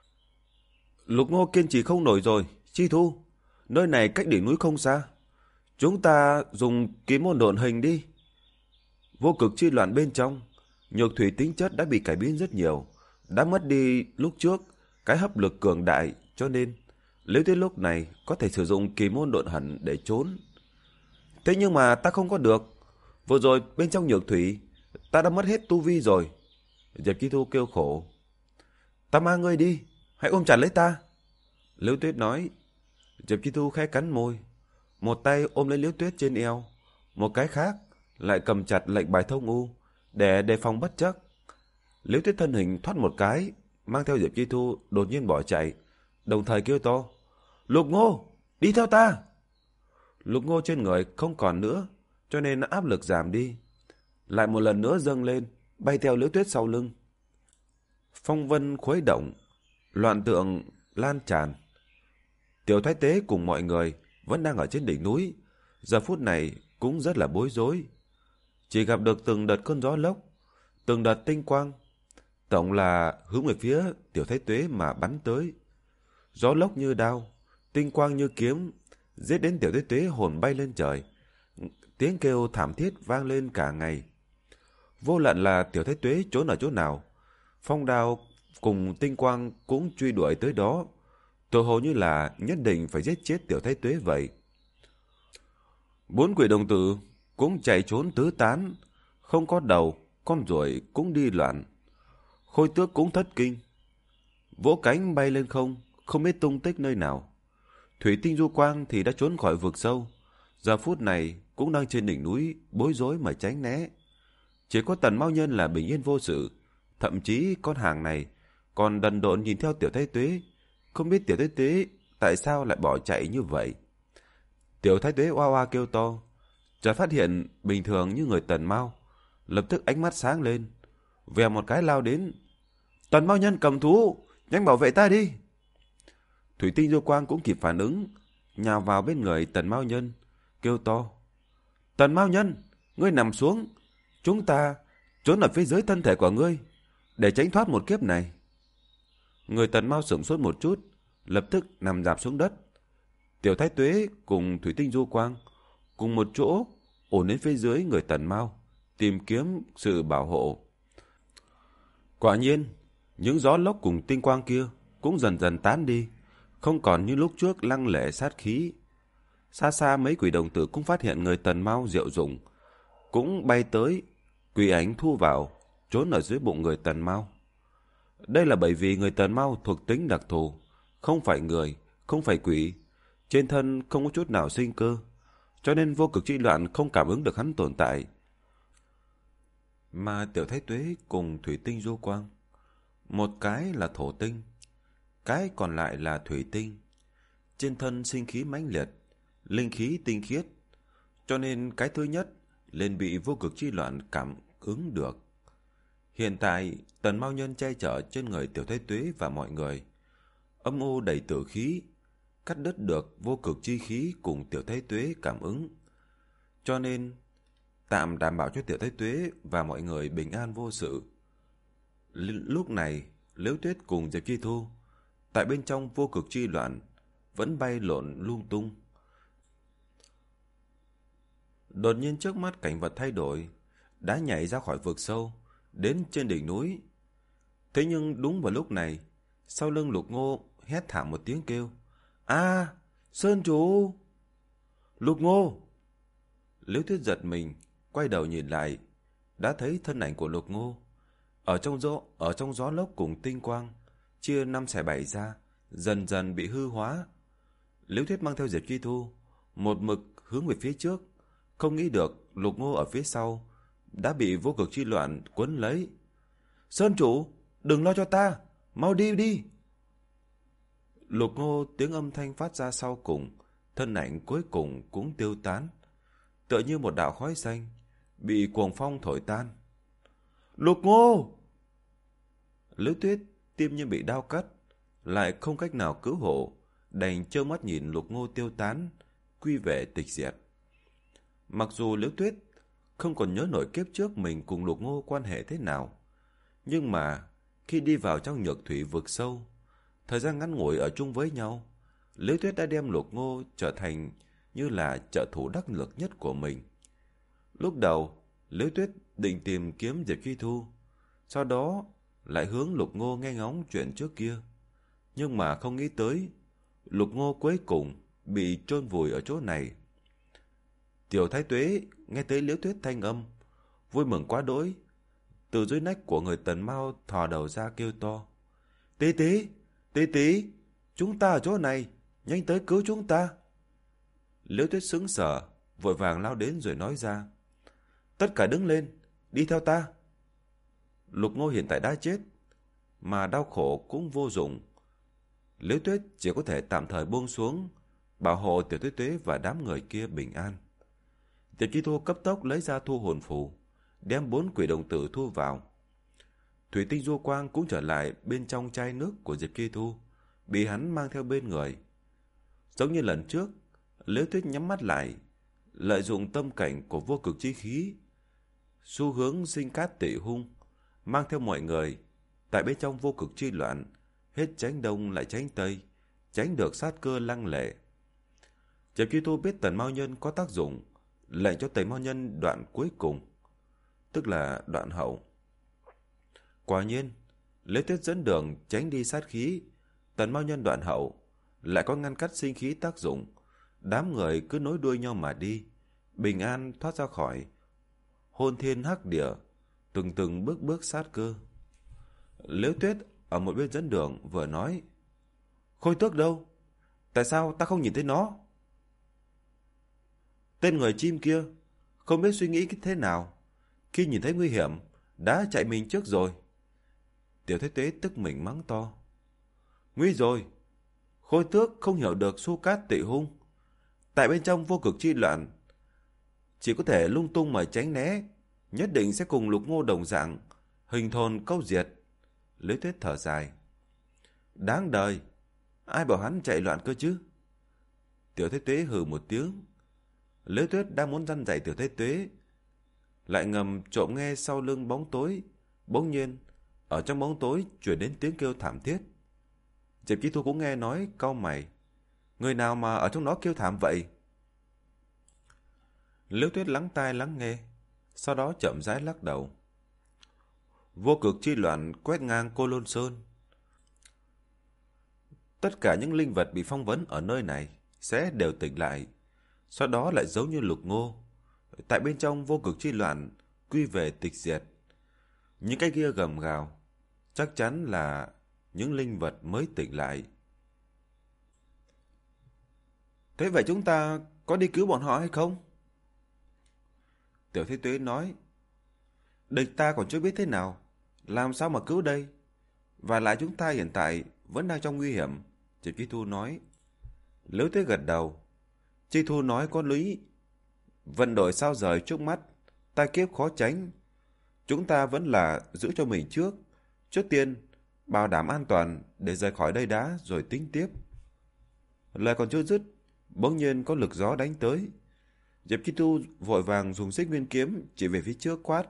Lục Ngô kiên trì không nổi rồi, Chi Thu, nơi này cách đỉnh núi không xa. Chúng ta dùng kiếm môn độn hình đi. Vô cực chi loạn bên trong, nhược thủy tính chất đã bị cải biến rất nhiều, đã mất đi lúc trước cái hấp lực cường đại, cho nên Liễu Tuyết lúc này có thể sử dụng kỳ môn độn hẳn để trốn. Thế nhưng mà ta không có được. Vừa rồi bên trong nhược thủy ta đã mất hết tu vi rồi. Diệp Chi Thu kêu khổ. Ta mang ngươi đi, hãy ôm chặt lấy ta. Liễu Tuyết nói. Diệp Chi Thu khẽ cắn môi, một tay ôm lấy Liễu Tuyết trên eo, một cái khác lại cầm chặt lệnh bài thông u để đề phòng bất trắc. Liễu Tuyết thân hình thoát một cái, mang theo Diệp Chi Thu đột nhiên bỏ chạy, đồng thời kêu to. Lục Ngô, đi theo ta. Lục Ngô trên người không còn nữa, cho nên áp lực giảm đi, lại một lần nữa dâng lên, bay theo Liễu Tuyết sau lưng. Phong vân khuấy động, loạn tượng lan tràn. Tiểu Thái Tế cùng mọi người vẫn đang ở trên đỉnh núi, giờ phút này cũng rất là bối rối. Chỉ gặp được từng đợt cơn gió lốc, từng đợt tinh quang, tổng là hướng về phía Tiểu Thái Tuế mà bắn tới. Gió lốc như đao, tinh quang như kiếm, giết đến Tiểu Thái Tuế hồn bay lên trời. Tiếng kêu thảm thiết vang lên cả ngày. Vô luận là Tiểu Thái Tuế trốn ở chỗ nào, phong đao cùng tinh quang cũng truy đuổi tới đó, tự hồ như là nhất định phải giết chết Tiểu Thái Tuế vậy. Bốn quỷ đồng tử cũng chạy trốn tứ tán, không có đầu, con ruồi cũng đi loạn. Khôi Tước cũng thất kinh, vỗ cánh bay lên không, không biết tung tích nơi nào. Thủy Tinh Du Quang thì đã trốn khỏi vực sâu, giờ phút này cũng đang trên đỉnh núi bối rối mà tránh né. Chỉ có Tần Mao Nhân là bình yên vô sự, thậm chí con hàng này còn đần độn nhìn theo Tiểu Thái Tuế, không biết Tiểu Thái Tuế tại sao lại bỏ chạy như vậy. Tiểu Thái Tuế oa oa kêu to, chợt phát hiện bình thường như người Tần Mao, lập tức ánh mắt sáng lên, vèo một cái lao đến. Tần Mao Nhân cầm thú, nhanh bảo vệ ta đi. Thủy Tinh Du Quang cũng kịp phản ứng, nhào vào bên người Tần Mao Nhân, kêu to. Tần Mao Nhân, ngươi nằm xuống, chúng ta trốn ở phía dưới thân thể của ngươi, để tránh thoát một kiếp này. Người Tần Mao sửng sốt một chút, lập tức nằm rạp xuống đất. Tiểu Thái Tuế cùng Thủy Tinh Du Quang cùng một chỗ ổn đến phía dưới người Tần Mao, tìm kiếm sự bảo hộ. Quả nhiên, những gió lốc cùng tinh quang kia cũng dần dần tán đi, không còn như lúc trước lăng lệ sát khí. Xa xa mấy quỷ đồng tử cũng phát hiện người Tần Mao diệu dụng, cũng bay tới, quỷ ảnh thu vào, trốn ở dưới bụng người Tần Mao. Đây là bởi vì người Tần Mao thuộc tính đặc thù, không phải người, không phải quỷ, trên thân không có chút nào sinh cơ, cho nên vô cực chi loạn không cảm ứng được hắn tồn tại. Mà Tiểu Thái Tuế cùng Thủy Tinh Du Quang, một cái là thổ tinh, cái còn lại là thủy tinh, trên thân sinh khí mãnh liệt, linh khí tinh khiết, cho nên cái thứ nhất liền bị vô cực chi loạn cảm ứng được. Hiện tại Tần Mao Nhân che chở trên người Tiểu Thái Tuế và mọi người, âm u đầy tử khí, cắt đứt được vô cực chi khí cùng Tiểu Thái Tuế cảm ứng, cho nên tạm đảm bảo cho Tiểu Thái Tuế và mọi người bình an vô sự. Lúc này Liễu Tuyết cùng Diệp Chi Thu tại bên trong vô cực chi loạn vẫn bay lộn lung tung. Đột nhiên trước mắt cảnh vật thay đổi, đã nhảy ra khỏi vực sâu, đến trên đỉnh núi. Thế nhưng đúng vào lúc này, sau lưng Lục Ngô hét thảm một tiếng kêu. A, Sơn Chủ! Lục Ngô! Liễu Tuyết giật mình, quay đầu nhìn lại, đã thấy thân ảnh của Lục Ngô ở trong gió, ở trong gió lốc cùng tinh quang, chia năm xẻ bảy ra, dần dần bị hư hóa. Liễu Tuyết mang theo Diệp Chi Thu, một mực hướng về phía trước, không nghĩ được Lục Ngô ở phía sau đã bị vô cực chi loạn cuốn lấy. Sơn Chủ, đừng lo cho ta, mau đi đi! Lục Ngô tiếng âm thanh phát ra sau cùng, thân ảnh cuối cùng cũng tiêu tán, tựa như một đạo khói xanh bị cuồng phong thổi tan. Lục Ngô! Liễu Tuyết tim như bị đau cắt, lại không cách nào cứu hộ, đành trơ mắt nhìn Lục Ngô tiêu tán, quy về tịch diệt. Mặc dù Liễu Tuyết không còn nhớ nổi kiếp trước mình cùng Lục Ngô quan hệ thế nào, nhưng mà khi đi vào trong Nhược Thủy vực sâu, thời gian ngắn ngủi ở chung với nhau, Liễu Tuyết đã đem Lục Ngô trở thành như là trợ thủ đắc lực nhất của mình. Lúc đầu, Liễu Tuyết định tìm kiếm Diệp Chi Thu, sau đó lại hướng Lục Ngô nghe ngóng chuyện trước kia. Nhưng mà không nghĩ tới, Lục Ngô cuối cùng bị chôn vùi ở chỗ này. Tiểu Thái Tuế nghe thấy Liễu Tuyết thanh âm, vui mừng quá đỗi. Từ dưới nách của người Tần Mao thò đầu ra kêu to: Tí tí, tí tí, chúng ta ở chỗ này, nhanh tới cứu chúng ta. Liễu Tuyết sững sờ, vội vàng lao đến rồi nói ra: Tất cả đứng lên, đi theo ta. Lục Ngô hiện tại đã chết, mà đau khổ cũng vô dụng. Liễu Tuyết chỉ có thể tạm thời buông xuống, bảo hộ Tiểu Tuế Tuế và đám người kia bình an. Diệp Chi Thu cấp tốc lấy ra thu hồn phù, đem bốn quỷ đồng tử thu vào. Thủy tinh du quang cũng trở lại bên trong chai nước của Diệp Chi Thu, bị hắn mang theo bên người. Giống như lần trước, Liễu Tuyết nhắm mắt lại, lợi dụng tâm cảnh của vô cực chi khí, xu hướng sinh cát tị hung, mang theo mọi người tại bên trong vô cực chi loạn, hết tránh đông lại tránh tây, tránh được sát cơ lăng lệ. Diệp Chi Thu biết Tần Mao Nhân có tác dụng, lệnh cho Tần Mao Nhân đoạn cuối cùng, tức là đoạn hậu. Quả nhiên, Liễu Tuyết dẫn đường tránh đi sát khí, Tần Mao Nhân đoạn hậu lại có ngăn cắt sinh khí tác dụng. Đám người cứ nối đuôi nhau mà đi, bình an thoát ra khỏi hôn thiên hắc địa, từng từng bước bước sát cơ. Liễu Tuyết ở một bên dẫn đường vừa nói: Khôi Tước đâu? Tại sao ta không nhìn thấy nó? Tên người chim kia không biết suy nghĩ thế nào, khi nhìn thấy nguy hiểm đã chạy mình trước rồi. Tiểu Thế Tế tức mình mắng to: Nguy rồi! Khôi Tước không hiểu được xu cát tị hung, tại bên trong vô cực chi loạn, chỉ có thể lung tung mà tránh né, nhất định sẽ cùng Lục Ngô đồng dạng, hình thồn câu diệt. Liễu Tuyết thở dài: Đáng đời, ai bảo hắn chạy loạn cơ chứ? Tiểu Thế Tuế hừ một tiếng. Liễu Tuyết đang muốn răn dạy Tiểu Thế Tuế, lại ngầm trộm nghe sau lưng bóng tối. Bỗng nhiên, ở trong bóng tối truyền đến tiếng kêu thảm thiết. Diệp Chi Thu cũng nghe nói, cau mày: Người nào mà ở trong đó kêu thảm vậy? Liễu Tuyết lắng tai lắng nghe, sau đó chậm rãi lắc đầu. Vô cực chi loạn quét ngang Cô Lôn Sơn. Tất cả những linh vật bị phong vấn ở nơi này sẽ đều tỉnh lại, sau đó lại giống như Lục Ngô, tại bên trong vô cực chi loạn quy về tịch diệt. Những cái kia gầm gào chắc chắn là những linh vật mới tỉnh lại. Thế vậy chúng ta có đi cứu bọn họ hay không? Tiểu Thế Tuế nói: Địch ta còn chưa biết thế nào, làm sao mà cứu đây? Và lại chúng ta hiện tại vẫn đang trong nguy hiểm. Diệp Chi Thu nói. Liễu Tuyết gật đầu. Chi Thu nói có lý. Vận đổi sao rời trước mắt, tai kiếp khó tránh. Chúng ta vẫn là giữ cho mình trước. Trước tiên, bảo đảm an toàn để rời khỏi đây đã, rồi tính tiếp. Lời còn chưa dứt, bỗng nhiên có lực gió đánh tới. Diệp Chi Thu vội vàng dùng xích nguyên kiếm chỉ về phía trước quát: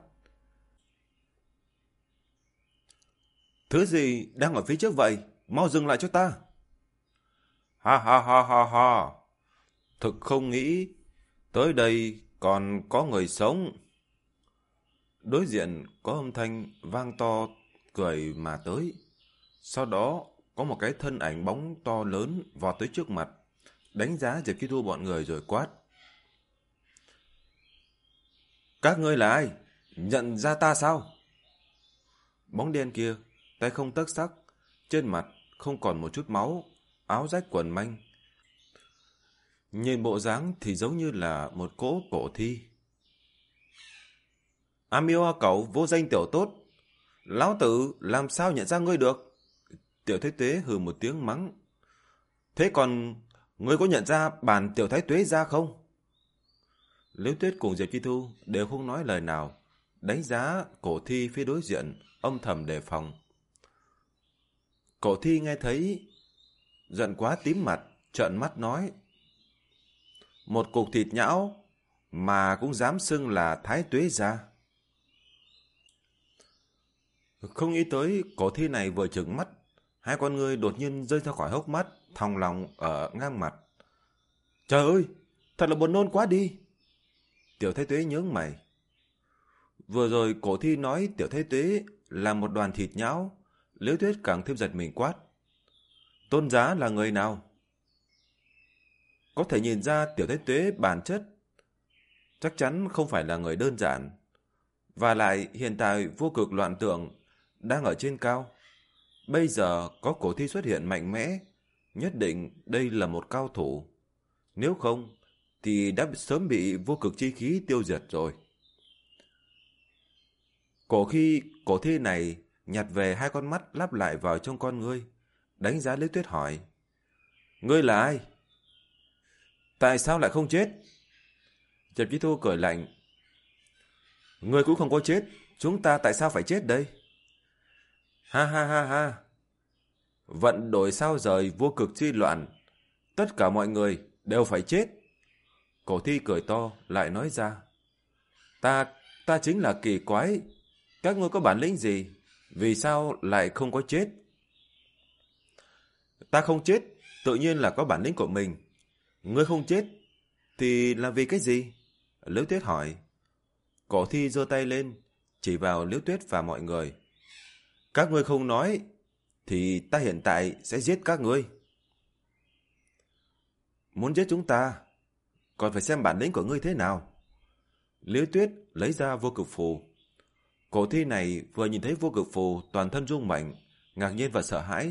Thứ gì đang ở phía trước vậy? Mau dừng lại cho ta! Ha ha ha ha ha! Thực không nghĩ tới đây còn có người sống. Đối diện có âm thanh vang to cười mà tới. Sau đó có một cái thân ảnh bóng to lớn vọt tới trước mặt, đánh giá Diệp Chi Thu bọn người rồi quát: Các ngươi là ai? Nhận ra ta sao? Bóng đen kia tay không tấc sắc, trên mặt không còn một chút máu, áo rách quần manh. Nhìn bộ dáng thì giống như là một cỗ cổ thi. A Miêu A Cẩu vô danh tiểu tốt, lão tử làm sao nhận ra ngươi được? Tiểu Thái Tuế hừ một tiếng mắng. Thế còn ngươi có nhận ra bản Tiểu Thái Tuế ra không? Liễu Tuyết cùng Diệp Chi Thu đều không nói lời nào, đánh giá cổ thi phía đối diện, âm thầm đề phòng. Cổ thi nghe thấy, giận quá tím mặt, trợn mắt nói. Một cục thịt nhão mà cũng dám xưng là Thái Tuế gia. Không nghĩ tới cổ thi này vừa trừng mắt, hai con ngươi đột nhiên rơi ra khỏi hốc mắt, thòng lòng ở ngang mặt. Trời ơi, thật là buồn nôn quá đi. Tiểu Thái Tuế nhướng mày. Vừa rồi cổ thi nói Tiểu Thái Tuế là một đoàn thịt nhão, Liễu Tuyết càng thêm giật mình quát. Tôn giá là người nào? Có thể nhìn ra Tiểu Thái Tuế bản chất chắc chắn không phải là người đơn giản. Và lại hiện tại vô cực loạn tượng đang ở trên cao. Bây giờ có cổ thi xuất hiện mạnh mẽ, nhất định đây là một cao thủ. Nếu không thì đã sớm bị vô cực chi khí tiêu diệt rồi. Cổ khi cổ thi này nhặt về hai con mắt lắp lại vào trong con ngươi, đánh giá Liễu Tuyết hỏi. Ngươi là ai? Tại sao lại không chết? Diệp Chí Thu cười lạnh. Ngươi cũng không có chết, chúng ta tại sao phải chết đây? Ha ha ha ha. Vận đổi sao rời vô cực chi loạn, tất cả mọi người đều phải chết. Cổ thi cười to lại nói ra. Ta, ta chính là kỳ quái. Các ngươi có bản lĩnh gì? Vì sao lại không có chết? Ta không chết, tự nhiên là có bản lĩnh của mình. Ngươi không chết, thì là vì cái gì? Liễu Tuyết hỏi. Cổ thi giơ tay lên, chỉ vào Liễu Tuyết và mọi người. Các ngươi không nói, thì ta hiện tại sẽ giết các ngươi. Muốn giết chúng ta, còn phải xem bản lĩnh của ngươi thế nào. Liễu Tuyết lấy ra vô cực phù. Cổ thi này vừa nhìn thấy vô cực phù toàn thân rung mạnh, ngạc nhiên và sợ hãi.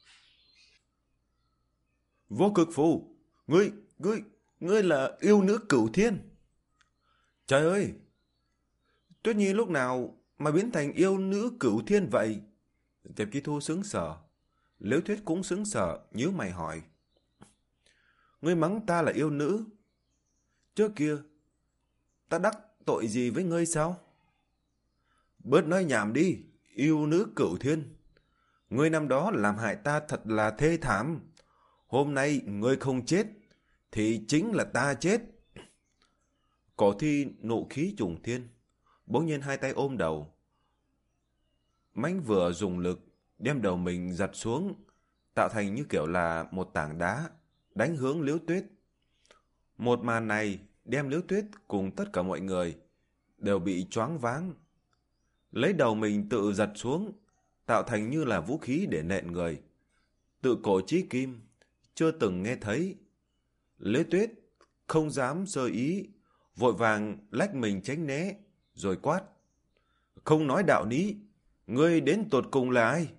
Vô cực phù, ngươi, ngươi, ngươi là yêu nữ Cửu Thiên. Trời ơi, Tuyết Nhi lúc nào mà biến thành yêu nữ Cửu Thiên vậy? Diệp Chí Thu sững sờ. Liễu Tuyết cũng sững sờ, nhíu mày hỏi. Ngươi mắng ta là yêu nữ? Trước kia, ta đắc tội gì với ngươi sao? Bớt nói nhảm đi, yêu nữ Cửu Thiên. Ngươi năm đó làm hại ta thật là thê thảm. Hôm nay ngươi không chết, thì chính là ta chết. Cổ thi nộ khí trùng thiên, bỗng nhiên hai tay ôm đầu. Mãnh vừa dùng lực, đem đầu mình giật xuống, tạo thành như kiểu là một tảng đá, đánh hướng Liễu Tuyết. Một màn này đem Liễu Tuyết cùng tất cả mọi người đều bị choáng váng. Lấy đầu mình tự giật xuống, tạo thành như là vũ khí để nện người. Tự cổ chí kim, chưa từng nghe thấy. Liễu Tuyết không dám sơ ý, vội vàng lách mình tránh né, rồi quát. Không nói đạo lý, ngươi đến tột cùng là ai?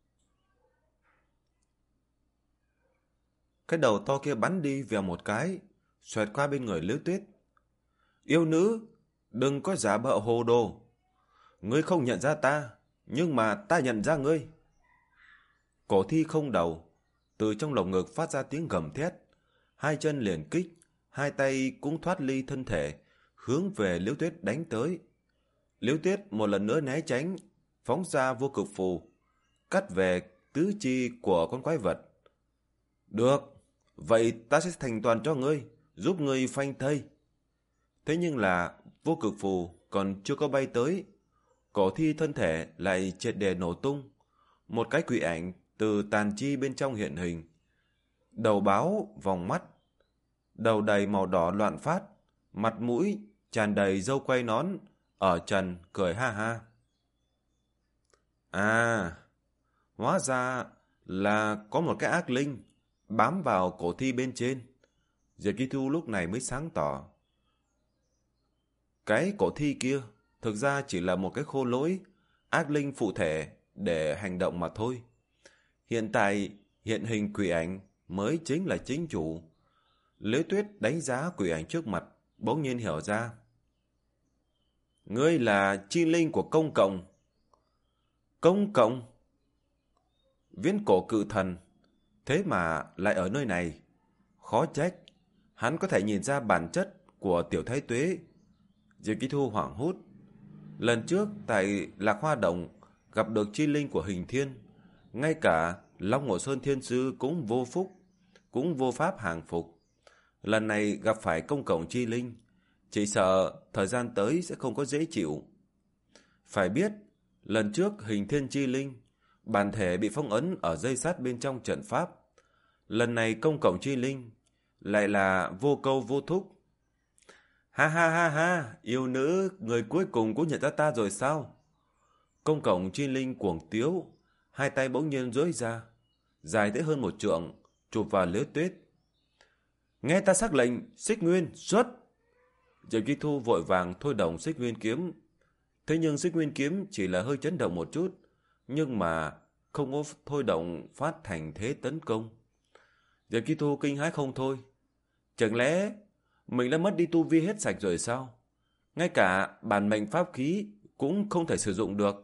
Cái đầu to kia bắn đi vèo một cái, xoẹt qua bên người Liễu Tuyết. Yêu nữ, đừng có giả bợ hồ đồ. Ngươi không nhận ra ta, nhưng mà ta nhận ra ngươi. Cổ thi không đầu, từ trong lồng ngực phát ra tiếng gầm thét. Hai chân liền kích, hai tay cũng thoát ly thân thể, hướng về Liễu Tuyết đánh tới. Liễu Tuyết một lần nữa né tránh, phóng ra vô cực phù, cắt về tứ chi của con quái vật. Được, vậy ta sẽ thành toàn cho ngươi, giúp ngươi phanh thây. Thế nhưng là vô cực phù còn chưa có bay tới, cổ thi thân thể lại triệt để nổ tung. Một cái quỷ ảnh từ tàn chi bên trong hiện hình. Đầu báo, vòng mắt, đầu đầy màu đỏ loạn phát, mặt mũi tràn đầy râu quay nón, ở trần cười ha ha. À, hóa ra là có một cái ác linh bám vào cổ thi bên trên. Diệp Chí Thu lúc này mới sáng tỏ. Cái cổ thi kia thực ra chỉ là một cái khô lỗi, ác linh phụ thể để hành động mà thôi. Hiện tại hiện hình quỷ ảnh mới chính là chính chủ. Liễu Tuyết đánh giá quỷ ảnh trước mặt, bỗng nhiên hiểu ra. Ngươi là chi linh của công cộng. Công cộng? Viễn cổ cự thần, thế mà lại ở nơi này. Khó trách, hắn có thể nhìn ra bản chất của Tiểu Thái Tuế. Diệp Chí Thu hoảng hốt. Lần trước tại Lạc Hoa Động gặp được chi linh của Hình Thiên, ngay cả Long Ngộ Sơn Thiên Sư cũng vô phúc, cũng vô pháp hàng phục. Lần này gặp phải công cộng chi linh, chỉ sợ thời gian tới sẽ không có dễ chịu. Phải biết, lần trước hình thiên chi linh, bản thể bị phong ấn ở dây sắt bên trong trận pháp. Lần này công cộng chi linh, lại là vô câu vô thúc. Ha ha ha ha, yêu nữ, người cuối cùng cũng nhận ra ta rồi sao? Công cộng chi linh cuồng tiếu, hai tay bỗng nhiên duỗi ra, dài tới hơn một trượng, chụp vào Liễu Tuyết. Nghe ta sắc lệnh, Xích Nguyên, xuất! Diệp Chi Thu vội vàng thôi động Xích Nguyên kiếm. Thế nhưng Xích Nguyên kiếm chỉ là hơi chấn động một chút, nhưng mà không có thôi động phát thành thế tấn công. Diệp Chi Thu kinh hãi không thôi. Chẳng lẽ mình đã mất đi tu vi hết sạch rồi sao? Ngay cả bản mệnh pháp khí cũng không thể sử dụng được.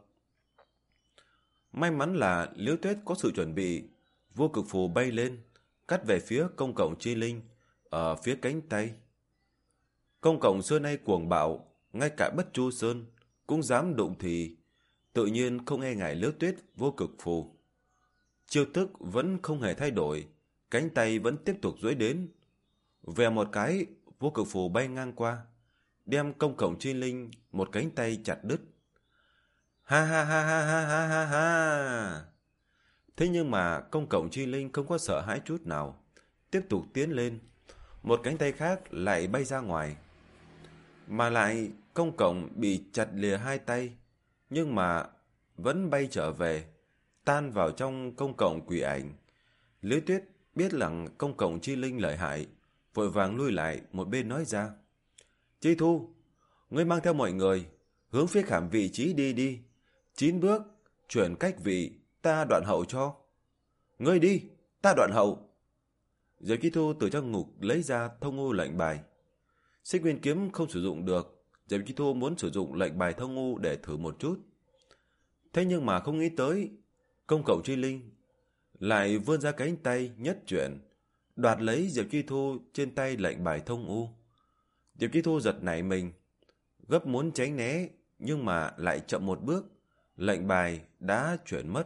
May mắn là Liễu Tuyết có sự chuẩn bị, vô cực phù bay lên, cắt về phía công cộng chi linh, ở phía cánh tay. Công cộng xưa nay cuồng bạo, ngay cả Bất Chu Sơn cũng dám đụng thì, tự nhiên không e ngại Liễu Tuyết vô cực phù. Chiêu thức vẫn không hề thay đổi, cánh tay vẫn tiếp tục duỗi đến. Vèo một cái, vô cực phù bay ngang qua, đem công cộng chi linh một cánh tay chặt đứt. Ha ha ha ha ha ha ha ha. Thế nhưng mà công cộng chi linh không có sợ hãi chút nào, tiếp tục tiến lên. Một cánh tay khác lại bay ra ngoài. Mà lại công cộng bị chặt lìa hai tay, nhưng mà vẫn bay trở về, tan vào trong công cộng quỷ ảnh. Liễu Tuyết biết rằng công cộng chi linh lợi hại, vội vàng lui lại một bên nói ra. Chi Thu, ngươi mang theo mọi người, hướng phía khảm vị trí đi đi. Chín bước, chuyển cách vị, ta đoạn hậu cho. Ngươi đi, ta đoạn hậu. Diệp Chi Thu từ trong ngục lấy ra thông u lệnh bài. Xích Nguyên kiếm không sử dụng được, Diệp Chi Thu muốn sử dụng lệnh bài thông u để thử một chút. Thế nhưng mà không nghĩ tới, công cộng chi linh lại vươn ra cánh tay nhất chuyển, đoạt lấy Diệp Chi Thu trên tay lệnh bài thông u. Diệp Chi Thu giật nảy mình, gấp muốn tránh né, nhưng mà lại chậm một bước, lệnh bài đã chuyển mất.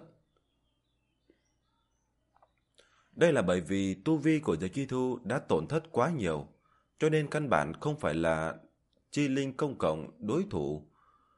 Đây là bởi vì tu vi của Diệp Chi Thu đã tổn thất quá nhiều, cho nên căn bản không phải là chi linh công cộng đối thủ.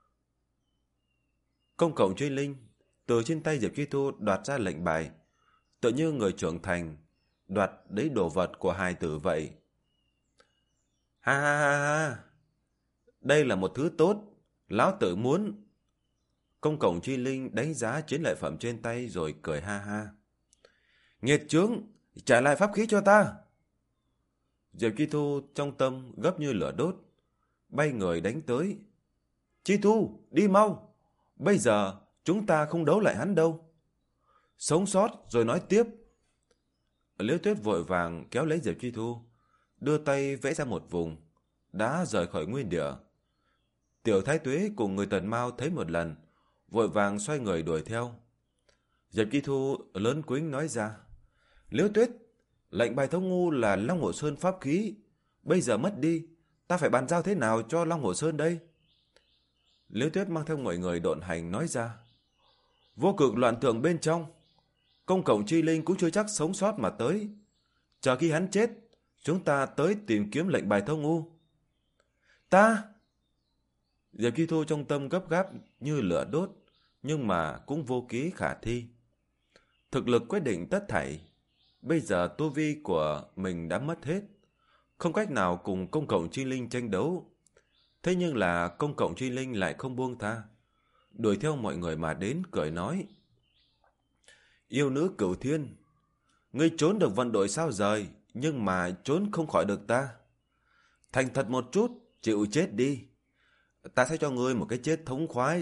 Công cộng chi linh từ trên tay Diệp Chi Thu đoạt ra lệnh bài, tự như người trưởng thành đoạt lấy đồ vật của hài tử vậy. Ha ha ha ha, đây là một thứ tốt, lão tử muốn. Công cộng chi linh đánh giá chiến lợi phẩm trên tay rồi cười ha ha. Nghiệt chướng, trả lại pháp khí cho ta. Diệp Chi Thu trong tâm gấp như lửa đốt, bay người đánh tới. Chi Thu, đi mau, bây giờ chúng ta không đấu lại hắn đâu. Sống sót rồi nói tiếp. Liễu Tuyết vội vàng kéo lấy Diệp Chi Thu, đưa tay vẽ ra một vùng, đã rời khỏi nguyên địa. Tiểu Thái Tuế cùng người Tần Mao thấy một lần, vội vàng xoay người đuổi theo. Diệp Chi Thu lớn quýnh nói ra. Liễu Tuyết, lệnh bài thông ngu là Long Ngộ Sơn pháp khí, bây giờ mất đi, ta phải bàn giao thế nào cho Long Ngộ Sơn đây? Liễu Tuyết mang theo mọi người độn hành nói ra. Vô cực loạn tượng bên trong, công cộng chi linh cũng chưa chắc sống sót mà tới. Chờ khi hắn chết, chúng ta tới tìm kiếm lệnh bài thông ngu. Ta! Diệp Chi Thu trong tâm gấp gáp như lửa đốt, nhưng mà cũng vô ký khả thi. Thực lực quyết định tất thảy. Bây giờ tu vi của mình đã mất hết, không cách nào cùng công cộng chi linh tranh đấu. Thế nhưng là công cộng chi linh lại không buông tha, đuổi theo mọi người mà đến, cười nói. Yêu nữ Cửu Thiên, ngươi trốn được vận đội sao rời, nhưng mà trốn không khỏi được ta. Thành thật một chút, chịu chết đi. Ta sẽ cho ngươi một cái chết thống khoái.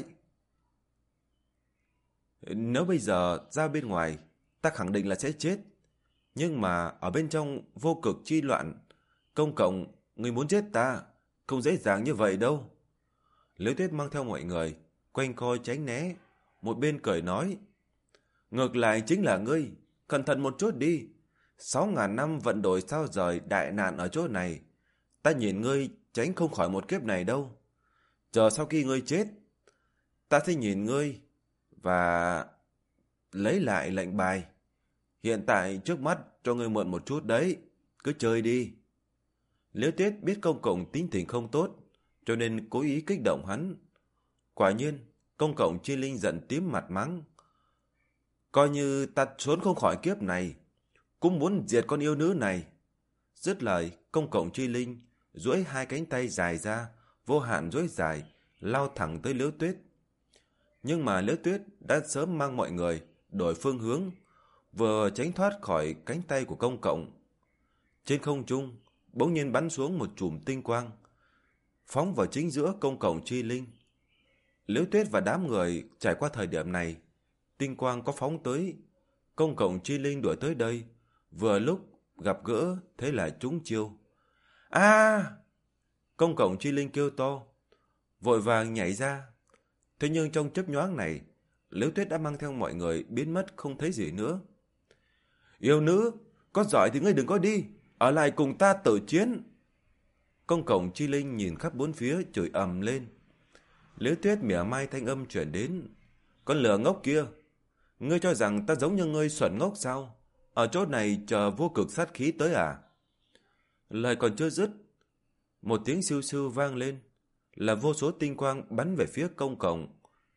Nếu bây giờ ra bên ngoài, ta khẳng định là sẽ chết. Nhưng mà ở bên trong vô cực chi loạn, công cộng, ngươi muốn giết ta, không dễ dàng như vậy đâu. Liễu Tuyết mang theo mọi người, quanh coi tránh né, một bên cười nói. Ngược lại chính là ngươi, cẩn thận một chút đi. Sáu ngàn năm vận đổi sao rời đại nạn ở chỗ này. Ta nhìn ngươi tránh không khỏi một kiếp này đâu. Chờ sau khi ngươi chết, ta sẽ nhìn ngươi và lấy lại lệnh bài, Hiện tại trước mắt cho ngươi mượn một chút đấy, cứ chơi đi. Liễu Tuyết biết công cộng tính tình không tốt, cho nên cố ý kích động hắn. Quả nhiên, công cộng Chi Linh giận tím mặt mắng. Coi như ta trốn không khỏi kiếp này, cũng muốn diệt con yêu nữ này. Dứt lời, công cộng Chi Linh duỗi hai cánh tay dài ra, vô hạn duỗi dài, lao thẳng tới Liễu Tuyết. Nhưng mà Liễu Tuyết đã sớm mang mọi người đổi phương hướng, vừa tránh thoát khỏi cánh tay của công cộng. Trên không trung, bỗng nhiên bắn xuống một chùm tinh quang, phóng vào chính giữa công cộng Chi Linh. Liễu Tuyết và đám người trải qua thời điểm này, tinh quang có phóng tới, công cộng Chi Linh đuổi tới đây, vừa lúc gặp gỡ, thế là trúng chiêu. A! Công cộng Chi Linh kêu to, vội vàng nhảy ra. Thế nhưng trong chớp nhoáng này, Liễu Tuyết đã mang theo mọi người biến mất không thấy gì nữa. Yêu nữ, có giỏi thì ngươi đừng có đi, ở lại cùng ta tử chiến. Công cộng Chi Linh nhìn khắp bốn phía chửi ầm lên. Liễu Tuyết mỉa mai thanh âm chuyển đến. Con lừa ngốc kia, ngươi cho rằng ta giống như ngươi xuẩn ngốc sao? Ở chỗ này chờ vô cực sát khí tới à? Lời còn chưa dứt, một tiếng siêu siêu vang lên, là vô số tinh quang bắn về phía công cộng.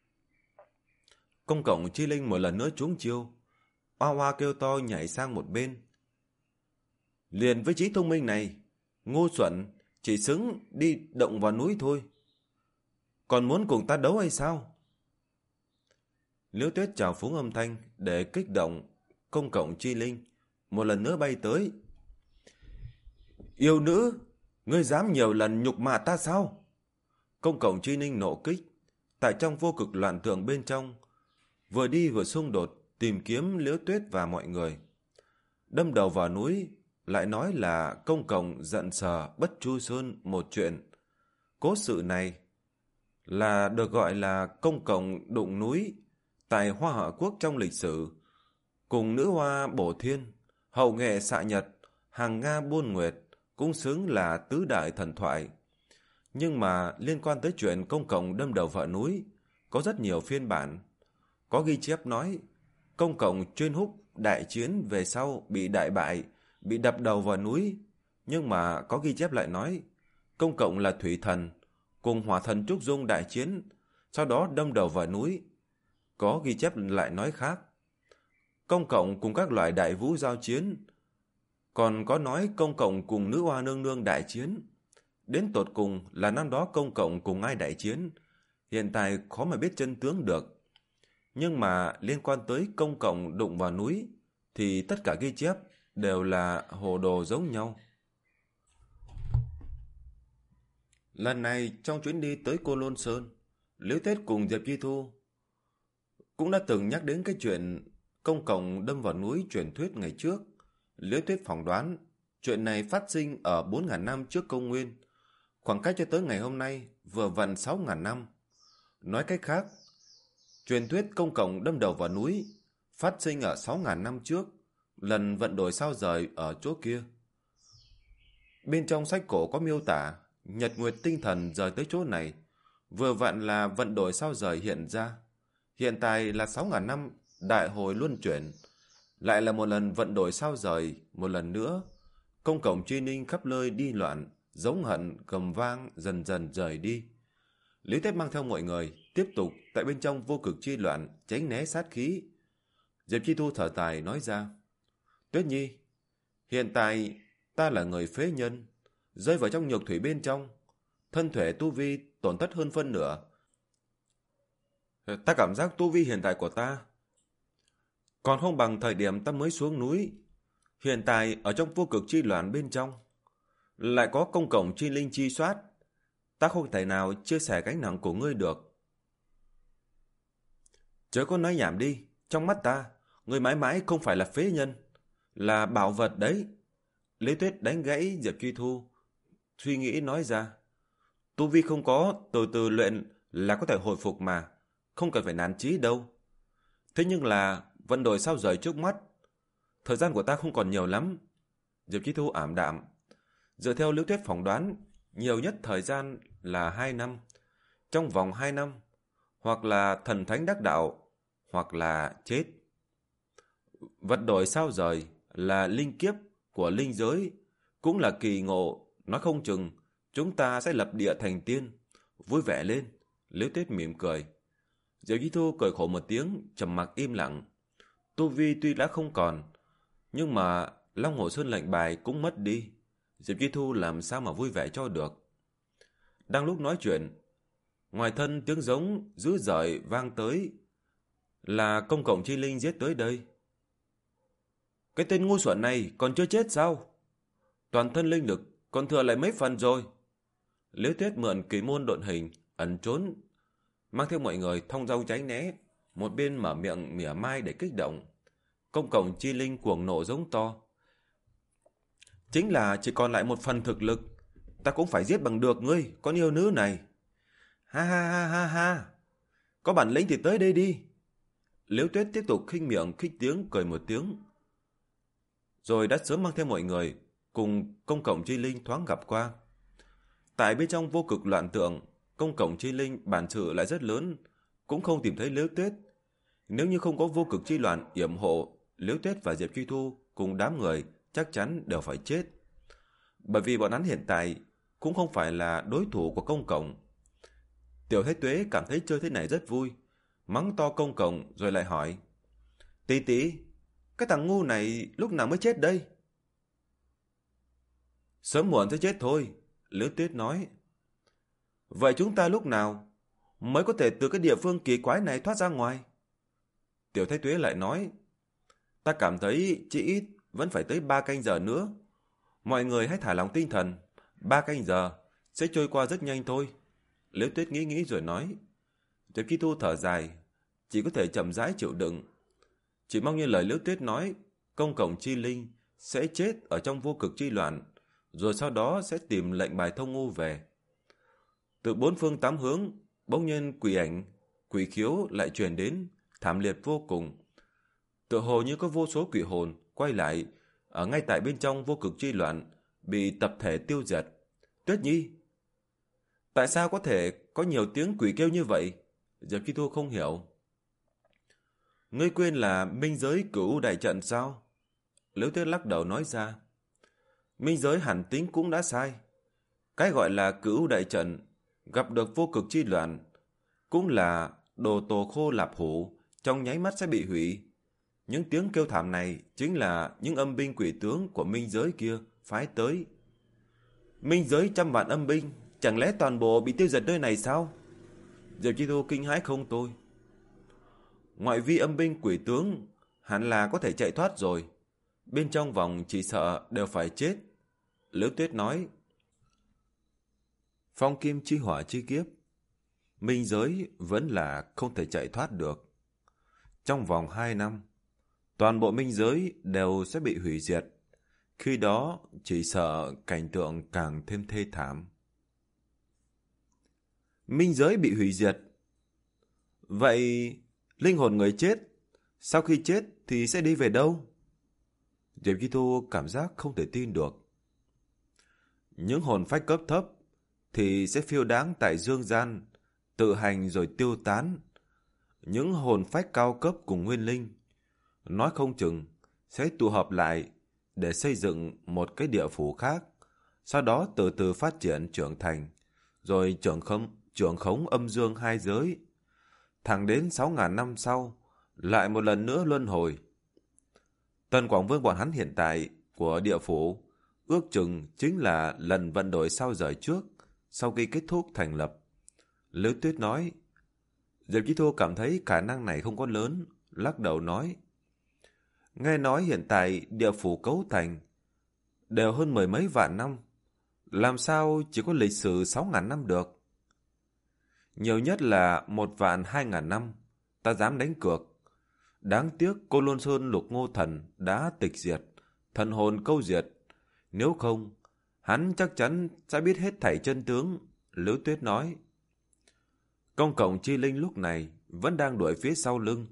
Công cộng Chi Linh một lần nữa trúng chiêu, oa oa kêu to nhảy sang một bên. Liền với trí thông minh này, ngu xuẩn chỉ xứng đi động vào núi thôi. Còn muốn cùng ta đấu hay sao? Liễu Tuyết chào phúng âm thanh để kích động công cộng Chi Linh, một lần nữa bay tới. Yêu nữ, ngươi dám nhiều lần nhục mạ ta sao? Công cộng Chi Linh nộ kích, tại trong vô cực loạn tượng bên trong, vừa đi vừa xung đột tìm kiếm Liễu Tuyết và mọi người. Đâm đầu vào núi, lại nói là công cộng giận sờ bất chu sơn một chuyện. Cố sự này là được gọi là công cộng đụng núi tại Hoa Hạ Quốc trong lịch sử, cùng nữ hoa bổ thiên, hậu nghệ xạ nhật, hàng Nga buôn nguyệt cũng xứng là tứ đại thần thoại. Nhưng mà liên quan tới chuyện công cộng đâm đầu vào núi, có rất nhiều phiên bản. Có ghi chép nói, công cộng chuyên húc đại chiến về sau bị đại bại, bị đập đầu vào núi. Nhưng mà có ghi chép lại nói, công cộng là thủy thần, cùng hỏa thần Trúc Dung đại chiến, sau đó đâm đầu vào núi. Có ghi chép lại nói khác, công cộng cùng các loại đại vũ giao chiến. Còn có nói công cộng cùng nữ hoa nương nương đại chiến. Đến tột cùng là năm đó công cộng cùng ai đại chiến, hiện tại khó mà biết chân tướng được. Nhưng mà liên quan tới công cộng đụng vào núi, thì tất cả ghi chép đều là hồ đồ giống nhau. Lần này trong chuyến đi tới Cô Lôn Sơn, Liễu Tuyết cùng Diệp Chi Thu cũng đã từng nhắc đến cái chuyện công cộng đâm vào núi truyền thuyết ngày trước. Liễu Tuyết phỏng đoán chuyện này phát sinh ở bốn nghìn năm trước công nguyên, khoảng cách cho tới ngày hôm nay vừa vặn sáu nghìn năm. Nói cách khác, truyền thuyết công cộng đâm đầu vào núi phát sinh ở sáu nghìn năm trước, lần vận đổi sao rời ở chỗ kia. Bên trong sách cổ có miêu tả nhật nguyệt tinh thần rời tới chỗ này, vừa vặn là vận đổi sao rời hiện ra. Hiện tại là sáu nghìn năm đại hồi luân chuyển, lại là một lần vận đổi sao rời một lần nữa. Công cộng Truy Ninh khắp nơi đi loạn, giống hận gầm vang dần dần rời đi. Lý Tuyết mang theo mọi người tiếp tục tại bên trong vô cực chi loạn tránh né sát khí. Diệp Chi Thu thở dài nói ra, Tuyết Nhi, hiện tại ta là người phế nhân, rơi vào trong nhược thủy bên trong, thân thể tu vi tổn thất hơn phân nửa. Ta cảm giác tu vi hiện tại của ta còn không bằng thời điểm ta mới xuống núi. Hiện tại ở trong vô cực chi loạn bên trong, lại có công cộng chi linh chi soát, ta không thể nào chia sẻ gánh nặng của ngươi được. Chớ có nói nhảm đi, trong mắt ta, ngươi mãi mãi không phải là phế nhân, là bảo vật đấy. Lý Tuyết đánh gãy Diệp Truy Thu, suy nghĩ nói ra, tu vi không có, từ từ luyện là có thể hồi phục mà, không cần phải nản chí đâu. Thế nhưng là vận đổi sao rời trước mắt, thời gian của ta không còn nhiều lắm. Diệp Chí Thu ảm đạm. Dựa theo Liễu Tuyết phỏng đoán, nhiều nhất thời gian là hai năm. Trong vòng hai năm, hoặc là thần thánh đắc đạo, hoặc là chết. Vật đổi sao rời là linh kiếp của linh giới, cũng là kỳ ngộ, nói không chừng chúng ta sẽ lập địa thành tiên. Vui vẻ lên, Liễu Tuyết mỉm cười. Diệp Chi Thu cười khổ một tiếng, trầm mặc im lặng. Tu vi tuy đã không còn, nhưng mà Long Hồ Sơn lệnh bài cũng mất đi. Diệp Chi Thu làm sao mà vui vẻ cho được. Đang lúc nói chuyện, ngoài thân tiếng giống dữ dội vang tới, là công cộng chi linh giết tới đây. Cái tên ngu xuẩn này còn chưa chết sao? Toàn thân linh lực còn thừa lại mấy phần rồi. Liễu Tuyết mượn kỳ môn độn hình ẩn trốn, mang theo mọi người thông dong tránh né, một bên mở miệng mỉa mai để kích động. Công cộng chi linh cuồng nộ giống to. Chính là chỉ còn lại một phần thực lực, ta cũng phải giết bằng được ngươi, con yêu nữ này. Ha ha ha ha ha, có bản lĩnh thì tới đây đi. Liễu Tuyết tiếp tục khinh miệng khích tiếng cười một tiếng, rồi đã sớm mang theo mọi người cùng công cộng chi linh thoáng gặp qua. Tại bên trong vô cực loạn tượng, công cộng chi linh bản sự lại rất lớn, cũng không tìm thấy Liễu Tuyết. Nếu như không có vô cực chi loạn yểm hộ, Liễu Tuyết và Diệp Truy Thu cùng đám người chắc chắn đều phải chết. Bởi vì bọn hắn hiện tại cũng không phải là đối thủ của công cộng. Tiểu Thế Tuế cảm thấy chơi thế này rất vui, mắng to công cộng rồi lại hỏi: Tí tí, cái thằng ngu này lúc nào mới chết đây? Sớm muộn sẽ chết thôi, Liễu Tuyết nói. Vậy chúng ta lúc nào mới có thể từ cái địa phương kỳ quái này thoát ra ngoài? Tiểu Thế Tuế lại nói: Ta cảm thấy chỉ ít vẫn phải tới ba canh giờ nữa. Mọi người hãy thả lòng tinh thần, ba canh giờ sẽ trôi qua rất nhanh thôi. Liễu Tuyết nghĩ nghĩ rồi nói. Diệp Chi Thu thở dài, chỉ có thể chậm rãi chịu đựng. Chỉ mong như lời Liễu Tuyết nói, công cộng chi linh sẽ chết ở trong vô cực chi loạn, rồi sau đó sẽ tìm lệnh bài thông ngu về. Từ bốn phương tám hướng, bỗng nhiên quỷ ảnh, quỷ khiếu lại truyền đến, thảm liệt vô cùng. Tựa hồ như có vô số quỷ hồn quay lại ở ngay tại bên trong vô cực chi loạn, bị tập thể tiêu diệt. Tuyết Nhi, tại sao có thể có nhiều tiếng quỷ kêu như vậy? Diệp Chi Thu không hiểu. Ngươi quên là minh giới cửu đại trận sao? Liễu Tuyết lắc đầu nói ra. Minh giới hẳn tính cũng đã sai. Cái gọi là cửu đại trận gặp được vô cực chi loạn cũng là đồ tổ khô lạp hủ, trong nháy mắt sẽ bị hủy. Những tiếng kêu thảm này chính là những âm binh quỷ tướng của minh giới kia phái tới. Minh giới trăm vạn âm binh, chẳng lẽ toàn bộ bị tiêu diệt nơi này sao? Diệp Chi Thu kinh hãi không thôi. Ngoại vi âm binh quỷ tướng hẳn là có thể chạy thoát rồi, bên trong vòng chỉ sợ đều phải chết. Liễu Tuyết nói. Phong kim chi hỏa chi kiếp, minh giới vẫn là không thể chạy thoát được. Trong vòng hai năm, toàn bộ minh giới đều sẽ bị hủy diệt. Khi đó chỉ sợ cảnh tượng càng thêm thê thảm. Minh giới bị hủy diệt. Vậy linh hồn người chết sau khi chết thì sẽ đi về đâu? Diệp Chi Thu cảm giác không thể tin được. Những hồn phách cấp thấp thì sẽ phiêu đáng tại dương gian, tự hành rồi tiêu tán. Những hồn phách cao cấp cùng nguyên linh, nói không chừng sẽ tụ hợp lại để xây dựng một cái địa phủ khác, sau đó từ từ phát triển trưởng thành, rồi trưởng khống, trưởng khống âm dương hai giới. Thẳng đến sáu ngàn năm sau, lại một lần nữa luân hồi. Tần Quảng Vương bọn hắn hiện tại của địa phủ ước chừng chính là lần vận đổi sao rời trước, sau khi kết thúc thành lập. Liễu Tuyết nói. Diệp Chi Thu cảm thấy khả năng này không có lớn, lắc đầu nói. Nghe nói hiện tại địa phủ cấu thành đều hơn mười mấy vạn năm, làm sao chỉ có lịch sử sáu ngàn năm được? Nhiều nhất là một vạn hai ngàn năm, ta dám đánh cược. Đáng tiếc Cô Lôn Sơn Lục Ngô Thần đã tịch diệt, thần hồn câu diệt. Nếu không, hắn chắc chắn sẽ biết hết thảy chân tướng. Liễu Tuyết nói. Công cộng chi linh lúc này vẫn đang đuổi phía sau lưng.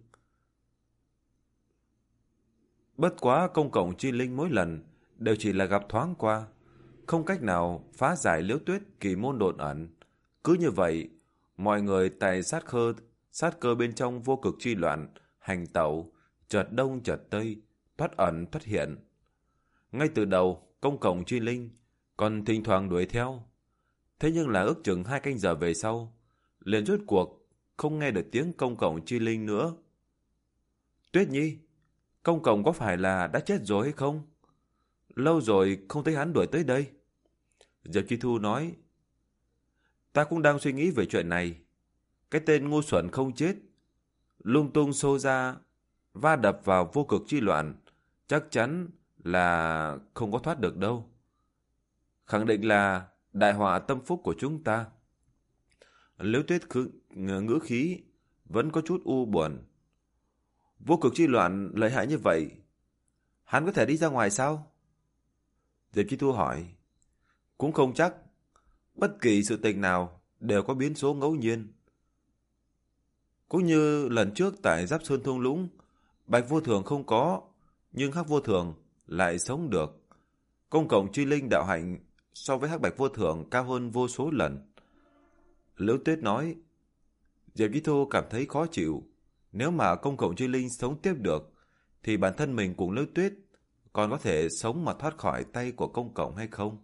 Bất quá công cộng chi linh mỗi lần đều chỉ là gặp thoáng qua, không cách nào phá giải Liễu Tuyết kỳ môn độn ẩn. Cứ như vậy, mọi người tại sát khơ, sát cơ bên trong vô cực chi loạn, hành tẩu, chợt đông chợt tây, thoát ẩn thoát hiện. Ngay từ đầu, công cổng truy linh, còn thỉnh thoảng đuổi theo. Thế nhưng là ước chừng hai canh giờ về sau, liền rốt cuộc không nghe được tiếng công cổng truy linh nữa. Tuyết Nhi, công cổng có phải là đã chết rồi hay không? Lâu rồi không thấy hắn đuổi tới đây. Diệp Chi Thu nói, ta cũng đang suy nghĩ về chuyện này. Cái tên ngu xuẩn không chết, lung tung xô ra, va đập vào vô cực chi loạn, chắc chắn là không có thoát được đâu. Khẳng định là đại họa tâm phúc của chúng ta. Liễu Tuyết khứ, ngữ khí vẫn có chút u buồn. Vô cực chi loạn lợi hại như vậy, hắn có thể đi ra ngoài sao? Diệp Chi Thu hỏi. Cũng không chắc. Bất kỳ sự tình nào đều có biến số ngẫu nhiên. Cũng như lần trước tại Giáp Sơn Thung Lũng, Bạch Vô Thường không có, nhưng Hắc Vô Thường lại sống được. Công cổng truy linh đạo hạnh so với Hắc Bạch Vô Thường cao hơn vô số lần. Liễu Tuyết nói. Diệp Chi Thu cảm thấy khó chịu. Nếu mà công cổng truy linh sống tiếp được, thì bản thân mình cùng Liễu Tuyết còn có thể sống mà thoát khỏi tay của công cổng hay không?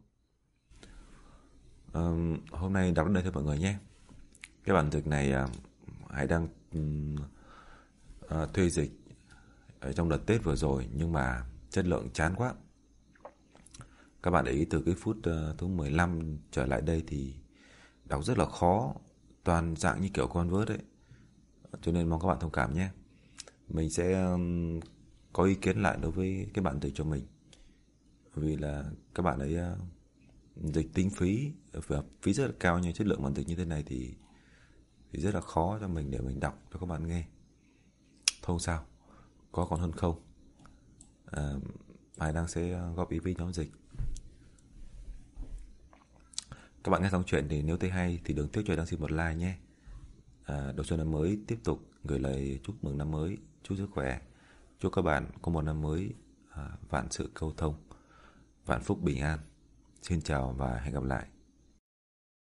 Uh, hôm nay đọc đến đây thôi mọi người nhé. Cái bản dịch này uh, Hải đang um, uh, thuê dịch ở trong đợt Tết vừa rồi, nhưng mà chất lượng chán quá. Các bạn để ý từ cái phút uh, thứ mười lăm trở lại đây thì đọc rất là khó, toàn dạng như kiểu con vớt đấy. Cho nên mong các bạn thông cảm nhé. Mình sẽ um, có ý kiến lại đối với cái bản dịch cho mình. Vì là các bạn ấy uh, dịch tính phí, phí rất là cao, nhưng chất lượng bản dịch như thế này thì, thì rất là khó cho mình để mình đọc cho các bạn nghe. Thôi sao, có còn hơn không. À, Hải đang sẽ góp ý với nhóm dịch. Các bạn nghe xong chuyện thì nếu thấy hay thì đừng tiếc cho Đăng xin một like nhé. À, đầu xuân năm mới tiếp tục gửi lời chúc mừng năm mới, chúc sức khỏe, chúc các bạn có một năm mới à, vạn sự câu thông, vạn phúc bình an. Xin chào và hẹn gặp lại.